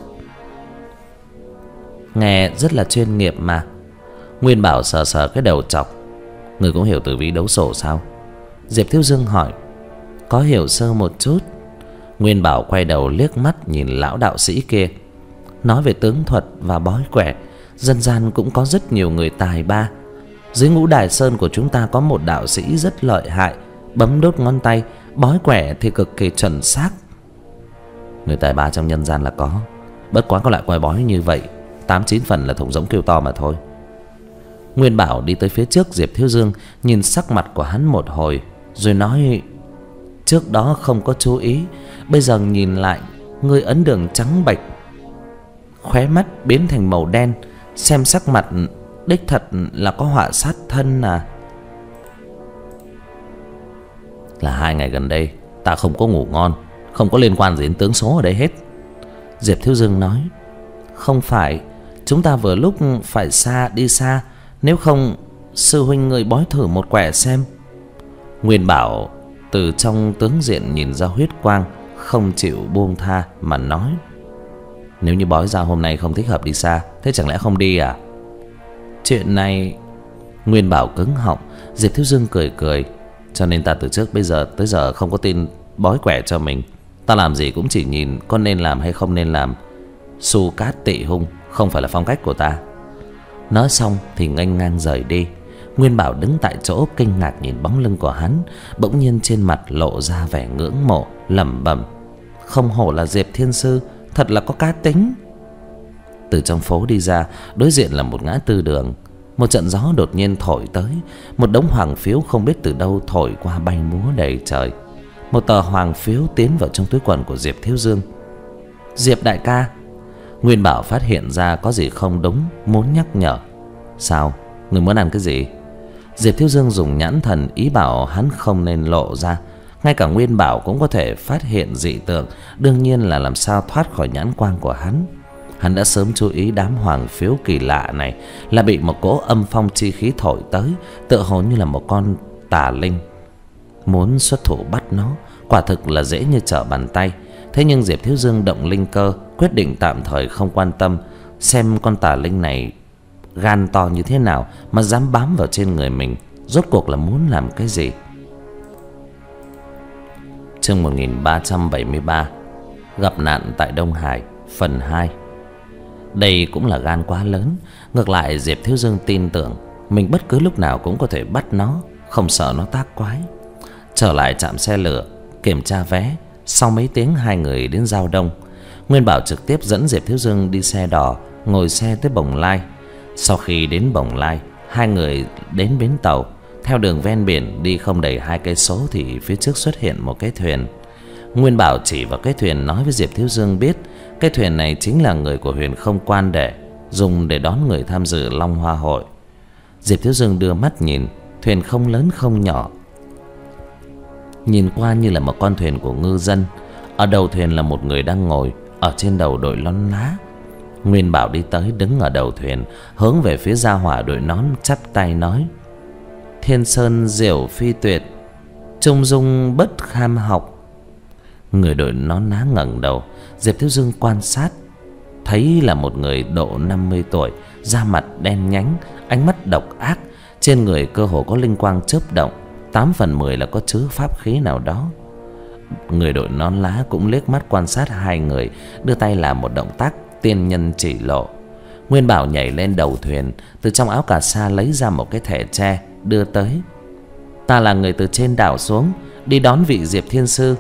nghe rất là chuyên nghiệp mà. Nguyên Bảo sờ sờ cái đầu chọc. Người cũng hiểu tử vi đấu sổ sao? Diệp Thiếu Dương hỏi. Có hiểu sơ một chút. Nguyên Bảo quay đầu liếc mắt nhìn lão đạo sĩ kia. Nói về tướng thuật và bói quẻ, dân gian cũng có rất nhiều người tài ba. Dưới Ngũ Đài Sơn của chúng ta có một đạo sĩ rất lợi hại, bấm đốt ngón tay, bói quẻ thì cực kỳ chuẩn xác. Người tài ba trong nhân gian là có, bất quá có loại coi bói như vậy tám chín phần là thùng giống kêu to mà thôi. Nguyên Bảo đi tới phía trước Diệp Thiếu Dương, nhìn sắc mặt của hắn một hồi, rồi nói: Trước đó không có chú ý, bây giờ nhìn lại, ngươi ấn đường trắng bệch, khóe mắt biến thành màu đen, xem sắc mặt đích thật là có họa sát thân à. Là hai ngày gần đây ta không có ngủ ngon, không có liên quan gì đến tướng số ở đây hết. Diệp Thiếu Dương nói. Không phải, chúng ta vừa lúc phải xa đi xa, nếu không sư huynh người bói thử một quẻ xem. Nguyên Bảo từ trong tướng diện nhìn ra huyết quang, không chịu buông tha mà nói: Nếu như bói ra hôm nay không thích hợp đi xa, thế chẳng lẽ không đi à? Chuyện này... Nguyên Bảo cứng họng. Diệp Thiếu Dương cười cười. Cho nên ta từ trước bây giờ tới giờ không có tin bói quẻ cho mình. Ta làm gì cũng chỉ nhìn có nên làm hay không nên làm. Su cát tị hung không phải là phong cách của ta. Nói xong thì nghênh ngang rời đi. Nguyên Bảo đứng tại chỗ kinh ngạc nhìn bóng lưng của hắn. Bỗng nhiên trên mặt lộ ra vẻ ngưỡng mộ, lẩm bẩm: Không hổ là Diệp Thiên Sư, thật là có cá tính. Từ trong phố đi ra, đối diện là một ngã tư đường. Một trận gió đột nhiên thổi tới, một đống hoàng phiếu không biết từ đâu thổi qua bay múa đầy trời. Một tờ hoàng phiếu tiến vào trong túi quần của Diệp Thiếu Dương. Diệp đại ca. Nguyên Bảo phát hiện ra có gì không đúng, muốn nhắc nhở. Sao? Người muốn ăn cái gì? Diệp Thiếu Dương dùng nhãn thần ý bảo hắn không nên lộ ra. Ngay cả Nguyên Bảo cũng có thể phát hiện dị tượng, đương nhiên là làm sao thoát khỏi nhãn quang của hắn. Hắn đã sớm chú ý đám hoàng phiếu kỳ lạ này là bị một cỗ âm phong chi khí thổi tới, tựa hồ như là một con tà linh. Muốn xuất thủ bắt nó quả thực là dễ như trở bàn tay. Thế nhưng Diệp Thiếu Dương động linh cơ, quyết định tạm thời không quan tâm, xem con tà linh này gan to như thế nào mà dám bám vào trên người mình, rốt cuộc là muốn làm cái gì. Chương một nghìn ba trăm bảy mươi ba. Gặp nạn tại Đông Hải phần hai. Đây cũng là gan quá lớn. Ngược lại Diệp Thiếu Dương tin tưởng mình bất cứ lúc nào cũng có thể bắt nó, không sợ nó tác quái. Trở lại trạm xe lửa, kiểm tra vé. Sau mấy tiếng hai người đến Giao Đông. Nguyên Bảo trực tiếp dẫn Diệp Thiếu Dương đi xe đò, ngồi xe tới Bồng Lai. Sau khi đến Bồng Lai, hai người đến bến tàu. Theo đường ven biển đi không đầy hai cây số thì phía trước xuất hiện một cái thuyền. Nguyên Bảo chỉ vào cái thuyền nói với Diệp Thiếu Dương biết cái thuyền này chính là người của Huyền Không Quan để dùng để đón người tham dự Long Hoa hội. Diệp Thiếu Dương đưa mắt nhìn, thuyền không lớn không nhỏ, nhìn qua như là một con thuyền của ngư dân. Ở đầu thuyền là một người đang ngồi, ở trên đầu đội nón lá. Nguyên Bảo đi tới đứng ở đầu thuyền, hướng về phía gia hỏa đội nón, chắp tay nói: Thiên sơn diệu phi tuyệt, trung dung bất kham học, Người đội nón lá ngẩng đầu. Diệp Thiếu Dương quan sát thấy là một người độ năm mươi tuổi, da mặt đen nhánh, ánh mắt độc ác, trên người cơ hồ có linh quang chớp động, tám phần mười là có chứa pháp khí nào đó. Người đội nón lá cũng liếc mắt quan sát hai người, đưa tay làm một động tác tiên nhân chỉ lộ. Nguyên Bảo nhảy lên đầu thuyền, từ trong áo cà sa lấy ra một cái thẻ tre đưa tới. Ta là người từ trên đảo xuống, đi đón vị Diệp Thiên Sư.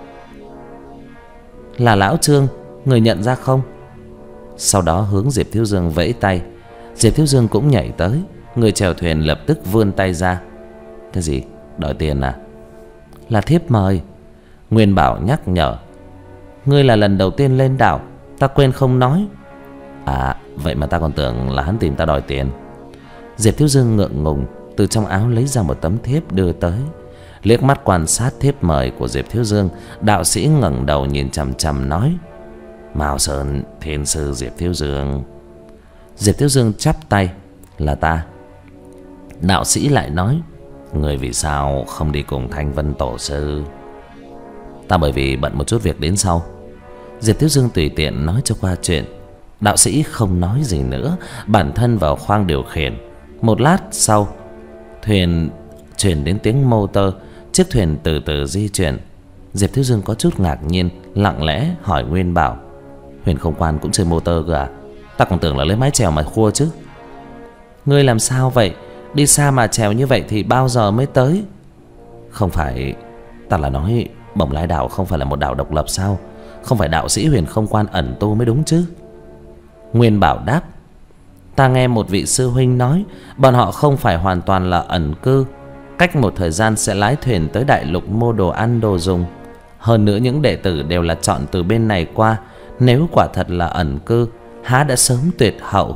Là lão Trương, người nhận ra không? Sau đó hướng Diệp Thiếu Dương vẫy tay. Diệp Thiếu Dương cũng nhảy tới. Người chèo thuyền lập tức vươn tay ra. Cái gì? Đòi tiền à? Là thiếp mời. Nguyên Bảo nhắc nhở. Ngươi là lần đầu tiên lên đảo, ta quên không nói. À, vậy mà ta còn tưởng là hắn tìm ta đòi tiền. Diệp Thiếu Dương ngượng ngùng, từ trong áo lấy ra một tấm thiếp đưa tới. Liếc mắt quan sát thiếp mời của Diệp Thiếu Dương, đạo sĩ ngẩng đầu nhìn chằm chằm nói. Mao Sơn Thiên Sư Diệp Thiếu Dương. Diệp Thiếu Dương chắp tay. Là ta. Đạo sĩ lại nói. Người vì sao không đi cùng Thanh Vân Tổ Sư? Ta bởi vì bận một chút việc đến sau. Diệp Thiếu Dương tùy tiện nói cho qua chuyện. Đạo sĩ không nói gì nữa, bản thân vào khoang điều khiển. Một lát sau, thuyền chuyển đến tiếng motor. Chiếc thuyền từ từ di chuyển. Diệp Thiếu Dương có chút ngạc nhiên, lặng lẽ hỏi Nguyên Bảo. Huyền Không Quan cũng chơi motor cơ à? Ta còn tưởng là lấy mái chèo mà khua chứ. Ngươi làm sao vậy? Đi xa mà chèo như vậy thì bao giờ mới tới? Không phải, ta là nói Bồng Lai đảo không phải là một đảo độc lập sao? Không phải đạo sĩ Huyền Không Quan ẩn tu mới đúng chứ? Nguyên Bảo đáp. Ta nghe một vị sư huynh nói, bọn họ không phải hoàn toàn là ẩn cư, cách một thời gian sẽ lái thuyền tới đại lục mua đồ ăn đồ dùng. Hơn nữa những đệ tử đều là chọn từ bên này qua. Nếu quả thật là ẩn cư, há đã sớm tuyệt hậu.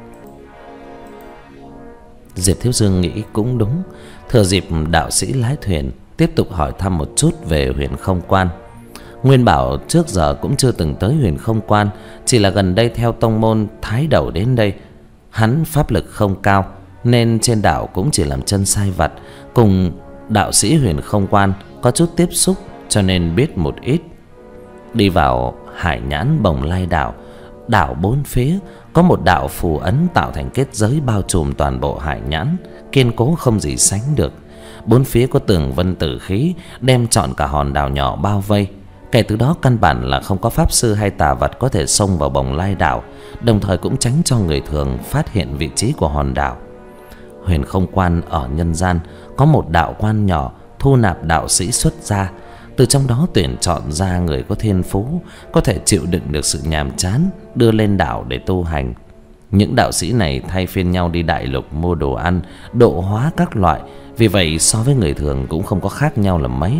Diệp Thiếu Dương nghĩ cũng đúng. Thừa dịp đạo sĩ lái thuyền, tiếp tục hỏi thăm một chút về Huyền Không Quan. Nguyên Bảo trước giờ cũng chưa từng tới Huyền Không Quan, chỉ là gần đây theo tông môn Thái Đầu đến đây. Hắn pháp lực không cao, nên trên đảo cũng chỉ làm chân sai vặt. Cùng đạo sĩ Huyền Không Quan có chút tiếp xúc, cho nên biết một ít. Đi vào hải nhãn Bồng Lai đảo, đảo bốn phía có một đạo phù ấn tạo thành kết giới bao trùm toàn bộ hải nhãn, kiên cố không gì sánh được. Bốn phía có tường vân tử khí đem trọn cả hòn đảo nhỏ bao vây. Kể từ đó căn bản là không có pháp sư hay tà vật có thể xông vào Bồng Lai đảo, đồng thời cũng tránh cho người thường phát hiện vị trí của hòn đảo. Huyền Không Quan ở nhân gian có một đạo quan nhỏ thu nạp đạo sĩ xuất gia, từ trong đó tuyển chọn ra người có thiên phú, có thể chịu đựng được sự nhàm chán, đưa lên đảo để tu hành. Những đạo sĩ này thay phiên nhau đi đại lục mua đồ ăn, độ hóa các loại, vì vậy so với người thường cũng không có khác nhau là mấy.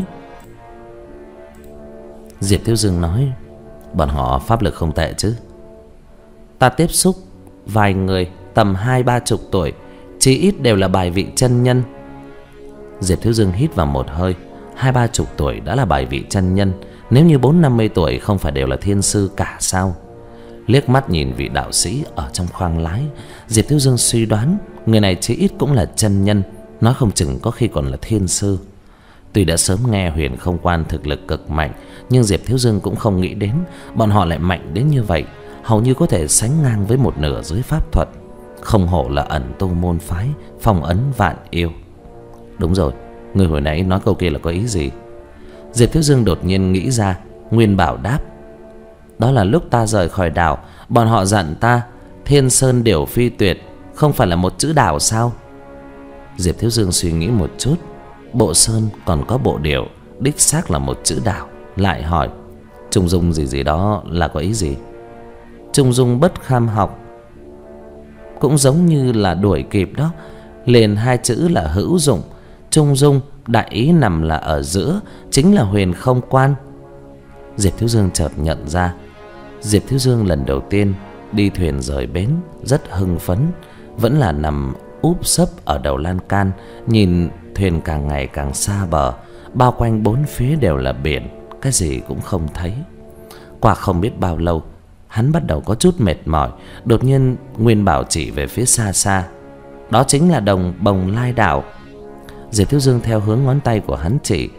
Diệp Thiếu Dương nói. Bọn họ pháp lực không tệ chứ? Ta tiếp xúc vài người tầm hai ba chục tuổi, chí ít đều là bài vị chân nhân. Diệp Thiếu Dương hít vào một hơi. Hai ba chục tuổi đã là bài vị chân nhân, nếu như bốn năm mươi tuổi không phải đều là thiên sư cả sao? Liếc mắt nhìn vị đạo sĩ ở trong khoang lái, Diệp Thiếu Dương suy đoán người này chí ít cũng là chân nhân, nói không chừng có khi còn là thiên sư. Tuy đã sớm nghe Huyền Không Quan thực lực cực mạnh, nhưng Diệp Thiếu Dương cũng không nghĩ đến bọn họ lại mạnh đến như vậy, hầu như có thể sánh ngang với một nửa giới pháp thuật. Không hổ là ẩn tu môn phái, phong ấn vạn yêu. Đúng rồi, người hồi nãy nói câu kia là có ý gì? Diệp Thiếu Dương đột nhiên nghĩ ra. Nguyên Bảo đáp. Đó là lúc ta rời khỏi đảo, bọn họ dặn ta Thiên Sơn Điểu Phi Tuyệt không phải là một chữ đảo sao? Diệp Thiếu Dương suy nghĩ một chút. Bộ sơn còn có bộ điểu, đích xác là một chữ đảo. Lại hỏi. Trung dung gì gì đó là có ý gì? Trung dung bất kham học, cũng giống như là đuổi kịp đó. Liền hai chữ là hữu dụng. Trung dung đại ý nằm là ở giữa, chính là Huyền Không Quan. Diệp Thiếu Dương chợt nhận ra. Diệp Thiếu Dương lần đầu tiên đi thuyền rời bến rất hưng phấn, vẫn là nằm úp sấp ở đầu lan can, nhìn thuyền càng ngày càng xa bờ, bao quanh bốn phía đều là biển, cái gì cũng không thấy. Qua không biết bao lâu, hắn bắt đầu có chút mệt mỏi. Đột nhiên Nguyên Bảo chỉ về phía xa xa. Đó chính là đồng Bồng Lai đảo. Diệp Thiếu Dương theo hướng ngón tay của hắn chỉ,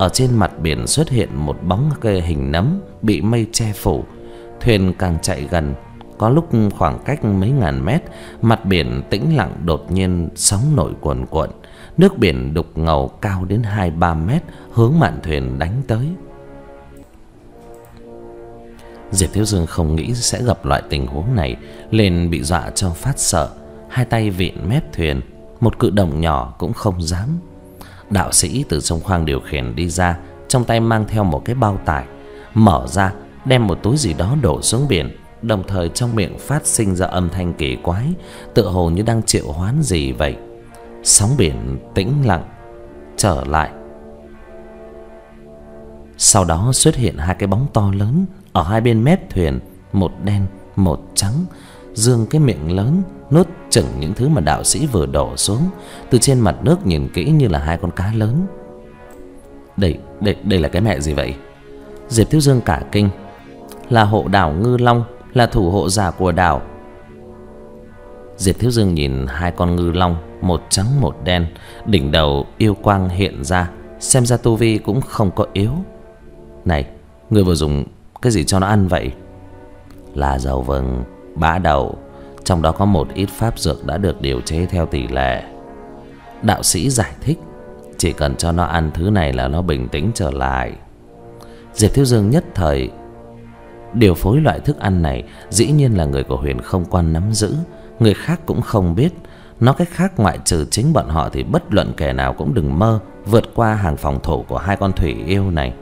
ở trên mặt biển xuất hiện một bóng cây hình nấm bị mây che phủ. Thuyền càng chạy gần, có lúc khoảng cách mấy ngàn mét, mặt biển tĩnh lặng đột nhiên sóng nổi cuồn cuộn, nước biển đục ngầu cao đến hai ba mét hướng mạn thuyền đánh tới. Diệp Thiếu Dương không nghĩ sẽ gặp loại tình huống này, liền bị dọa cho phát sợ, hai tay vịn mép thuyền, một cử động nhỏ cũng không dám. Đạo sĩ từ trong khoang điều khiển đi ra, trong tay mang theo một cái bao tải, mở ra đem một túi gì đó đổ xuống biển, đồng thời trong miệng phát sinh ra âm thanh kỳ quái, tựa hồ như đang triệu hoán gì vậy. Sóng biển tĩnh lặng trở lại. Sau đó xuất hiện hai cái bóng to lớn ở hai bên mép thuyền, một đen một trắng, dương cái miệng lớn nuốt chửng những thứ mà đạo sĩ vừa đổ xuống. Từ trên mặt nước nhìn kỹ như là hai con cá lớn. Đây, đây, đây là cái mẹ gì vậy? Diệp Thiếu Dương cả kinh. Là hộ đảo Ngư Long, là thủ hộ giả của đảo. Diệp Thiếu Dương nhìn hai con ngư long, một trắng một đen, đỉnh đầu yêu quang hiện ra, xem ra tu vi cũng không có yếu. Này, ngươi vừa dùng cái gì cho nó ăn vậy? Là dầu vừng, bã đậu, trong đó có một ít pháp dược đã được điều chế theo tỷ lệ. Đạo sĩ giải thích, chỉ cần cho nó ăn thứ này là nó bình tĩnh trở lại. Diệp Thiếu Dương nhất thời điều phối loại thức ăn này dĩ nhiên là người của Huyền Không Quan nắm giữ, người khác cũng không biết. Nói cách khác, ngoại trừ chính bọn họ thì bất luận kẻ nào cũng đừng mơ vượt qua hàng phòng thủ của hai con thủy yêu này.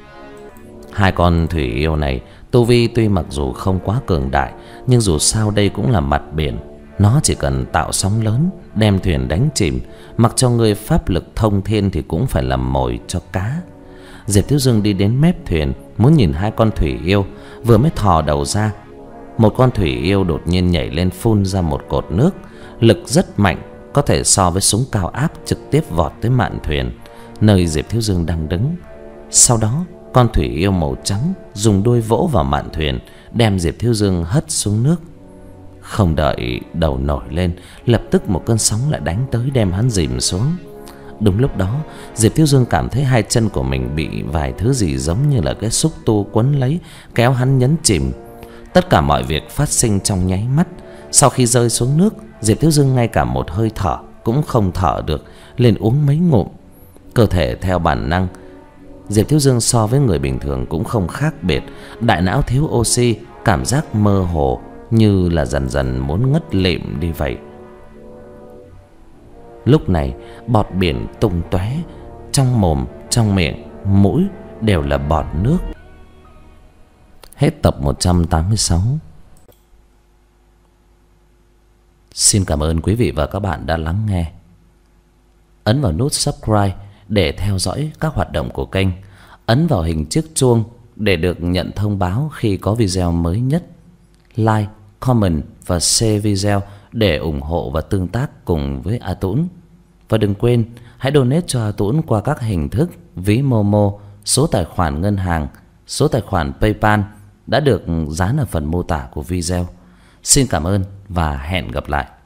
Hai con thủy yêu này tu vi tuy mặc dù không quá cường đại, nhưng dù sao đây cũng là mặt biển, nó chỉ cần tạo sóng lớn đem thuyền đánh chìm, mặc cho người pháp lực thông thiên thì cũng phải làm mồi cho cá. Diệp Thiếu Dương đi đến mép thuyền muốn nhìn hai con thủy yêu, vừa mới thò đầu ra, một con thủy yêu đột nhiên nhảy lên phun ra một cột nước, lực rất mạnh, có thể so với súng cao áp, trực tiếp vọt tới mạn thuyền nơi Diệp Thiếu Dương đang đứng. Sau đó con thủy yêu màu trắng dùng đuôi vỗ vào mạn thuyền, đem Diệp Thiếu Dương hất xuống nước. Không đợi đầu nổi lên, lập tức một cơn sóng lại đánh tới đem hắn dìm xuống. Đúng lúc đó, Diệp Thiếu Dương cảm thấy hai chân của mình bị vài thứ gì giống như là cái xúc tu quấn lấy, kéo hắn nhấn chìm. Tất cả mọi việc phát sinh trong nháy mắt. Sau khi rơi xuống nước, Diệp Thiếu Dương ngay cả một hơi thở cũng không thở được, liền uống mấy ngụm. Cơ thể theo bản năng, Diệp Thiếu Dương so với người bình thường cũng không khác biệt. Đại não thiếu oxy, cảm giác mơ hồ, như là dần dần muốn ngất lịm đi vậy. Lúc này bọt biển tung tóe, trong mồm, trong miệng, mũi đều là bọt nước. Hết tập một trăm tám mươi sáu. Xin cảm ơn quý vị và các bạn đã lắng nghe. Ấn vào nút subscribe để theo dõi các hoạt động của kênh. Ấn vào hình chiếc chuông để được nhận thông báo khi có video mới nhất. Like, comment và share video để ủng hộ và tương tác cùng với A Tũng. Và đừng quên hãy donate cho A Tũng qua các hình thức ví Momo, số tài khoản ngân hàng, số tài khoản PayPal đã được dán ở phần mô tả của video. Xin cảm ơn và hẹn gặp lại.